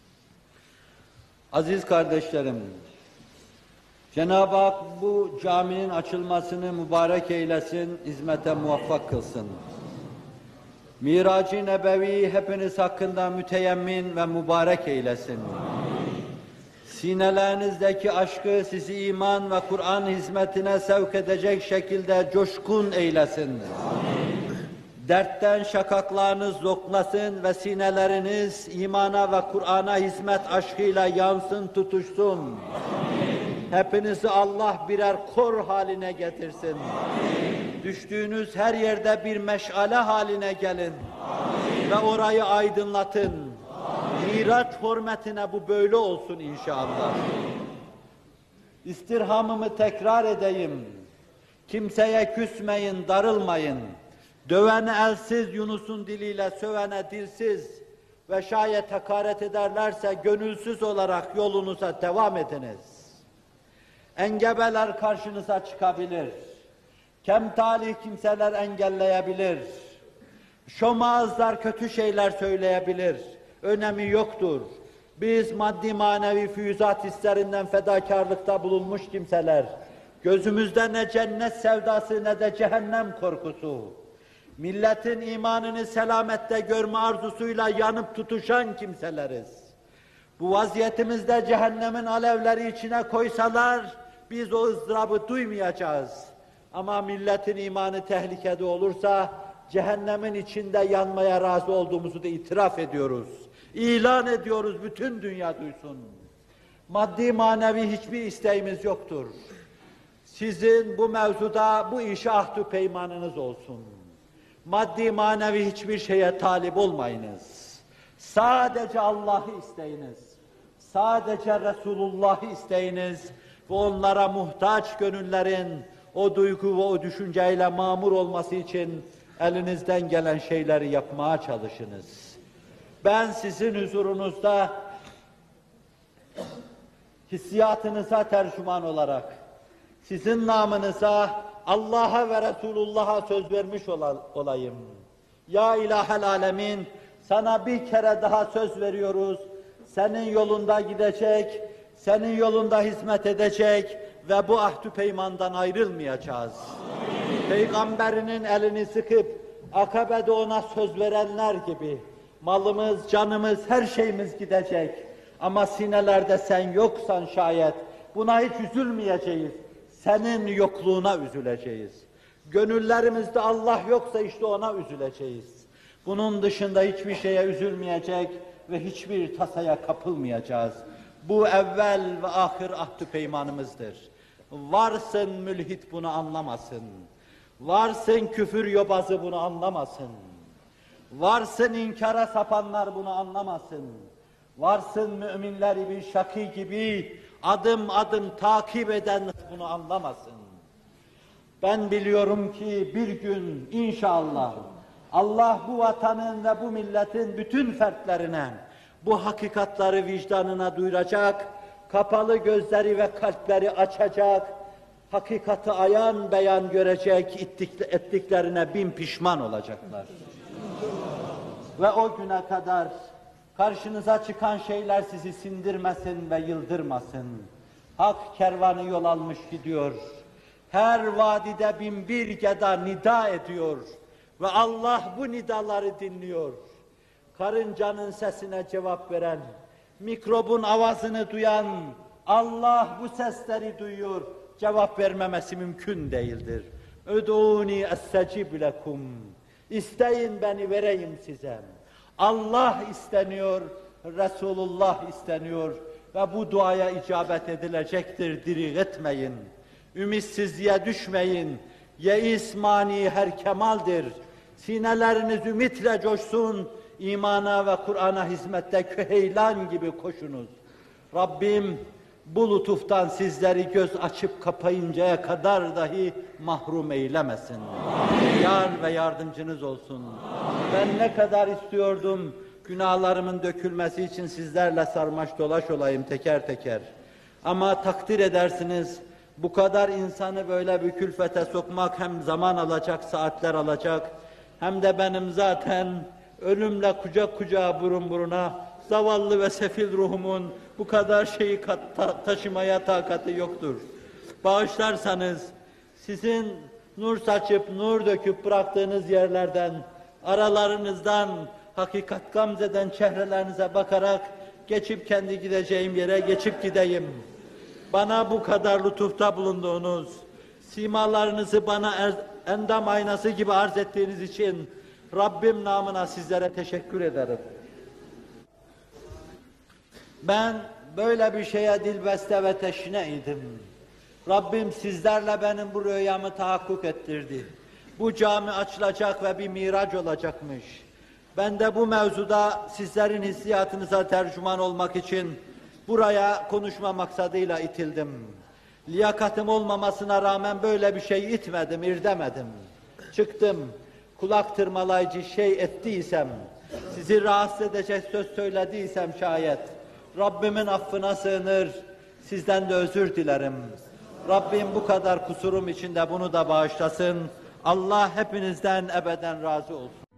Aziz kardeşlerim, Cenab-ı Hak bu caminin açılmasını mübarek eylesin, hizmete muvaffak kılsın. Mirac-ı Nebevi hepiniz hakkında müteyemmin ve mübarek eylesin. Sinelerinizdeki aşkı sizi iman ve Kur'an hizmetine sevk edecek şekilde coşkun eylesin. Amin. Dertten şakaklarınız zoklasın ve sineleriniz imana ve Kur'an'a hizmet aşkıyla yansın, tutuşsun. Amin. Hepinizi Allah birer kor haline getirsin. Amin. Düştüğünüz her yerde bir meşale haline gelin. Amin. Ve orayı aydınlatın. Amin. Miraç hürmetine bu böyle olsun inşallah. Amin. İstirhamımı tekrar edeyim. Kimseye küsmeyin, darılmayın. Dövene elsiz, Yunus'un diliyle sövene dilsiz ve şayet hakaret ederlerse gönülsüz olarak yolunuza devam ediniz. Engebeler karşınıza çıkabilir. Kemtalih kimseler engelleyebilir. Şomağızlar kötü şeyler söyleyebilir. Önemi yoktur. Biz maddi manevi füyüzat hislerinden fedakarlıkta bulunmuş kimseler, gözümüzde ne cennet sevdası ne de cehennem korkusu, milletin imanını selamette görme arzusuyla yanıp tutuşan kimseleriz. Bu vaziyetimizde cehennemin alevleri içine koysalar, biz o ızdırabı duymayacağız. Ama milletin imanı tehlikede olursa, cehennemin içinde yanmaya razı olduğumuzu da itiraf ediyoruz. İlan ediyoruz, bütün dünya duysun. Maddi manevi hiçbir isteğimiz yoktur. Sizin bu mevzuda bu işe ahdü peymanınız olsun. Maddi manevi hiçbir şeye talip olmayınız. Sadece Allah'ı isteyiniz. Sadece Resulullah'ı isteyiniz ve onlara muhtaç gönüllerin o duygu ve o düşünceyle mamur olması için elinizden gelen şeyleri yapmaya çalışınız. Ben sizin huzurunuzda hissiyatınıza tercüman olarak sizin namınıza Allah'a ve Resulullah'a söz vermiş olayım. Ya İlahel Alemin, sana bir kere daha söz veriyoruz. Senin yolunda gidecek, senin yolunda hizmet edecek ve bu ahdü peymandan ayrılmayacağız. Amin. Peygamberinin elini sıkıp Akabe'de ona söz verenler gibi malımız, canımız, her şeyimiz gidecek. Ama sinelerde sen yoksan şayet buna hiç üzülmeyeceğiz. Senin yokluğuna üzüleceğiz. Gönüllerimizde Allah yoksa işte ona üzüleceğiz. Bunun dışında hiçbir şeye üzülmeyecek ve hiçbir tasaya kapılmayacağız. Bu evvel ve ahir ahdü peymanımızdır. Varsın mülhit bunu anlamasın. Varsın küfür yobazı bunu anlamasın. Varsın inkara sapanlar bunu anlamasın. Varsın müminleri bir şakî gibi adım adım takip eden bunu anlamasın. Ben biliyorum ki bir gün inşallah Allah bu vatanın ve bu milletin bütün fertlerine bu hakikatları vicdanına duyuracak, kapalı gözleri ve kalpleri açacak, hakikati ayan beyan görecek, ettiklerine bin pişman olacaklar. Ve o güne kadar karşınıza çıkan şeyler sizi sindirmesin ve yıldırmasın. Hak kervanı yol almış gidiyor. Her vadide bin bir geda nida ediyor. Ve Allah bu nidaları dinliyor. Karıncanın sesine cevap veren, mikrobun avazını duyan, Allah bu sesleri duyuyor, cevap vermemesi mümkün değildir. Ödûni estecib lekum. İsteyin beni vereyim size. Allah isteniyor, Resulullah isteniyor ve bu duaya icabet edilecektir, diri etmeyin. Ümitsizliğe düşmeyin. Yeis mani her kemaldir. Sineleriniz ümitle coşsun, imana ve Kur'an'a hizmette küheylan gibi koşunuz. Rabbim bu lütuftan sizleri göz açıp kapayıncaya kadar dahi mahrum eylemesin. Amin. Yar ve yardımcınız olsun. Amin. Ben ne kadar istiyordum günahlarımın dökülmesi için sizlerle sarmaş dolaş olayım teker teker. Ama takdir edersiniz, bu kadar insanı böyle bir külfete sokmak hem zaman alacak, saatler alacak, hem de benim zaten ölümle kucak kucağa, burun buruna, zavallı ve sefil ruhumun bu kadar şeyi ta taşımaya takatı yoktur. Bağışlarsanız, sizin nur saçıp, nur döküp bıraktığınız yerlerden, aralarınızdan, hakikat gamzeden çehrelerinize bakarak, geçip kendi gideceğim yere geçip gideyim. Bana bu kadar lütufta bulunduğunuz, simalarınızı bana er, endam aynası gibi arz ettiğiniz için, Rabbim namına sizlere teşekkür ederim. Ben böyle bir şeye dilbeste ve teşne idim. Rabbim sizlerle benim bu rüyamı tahakkuk ettirdi. Bu cami açılacak ve bir miraç olacakmış. Ben de bu mevzuda sizlerin hissiyatınıza tercüman olmak için buraya konuşma maksadıyla itildim. Liyakatım olmamasına rağmen böyle bir şey itmedim, irdemedim. Çıktım, kulak tırmalayıcı şey ettiysem, sizi rahatsız edecek söz söylediysem şayet, Rabbimin affına sığınır, sizden de özür dilerim. Rabbim bu kadar kusurum içinde bunu da bağışlasın. Allah hepinizden ebeden razı olsun.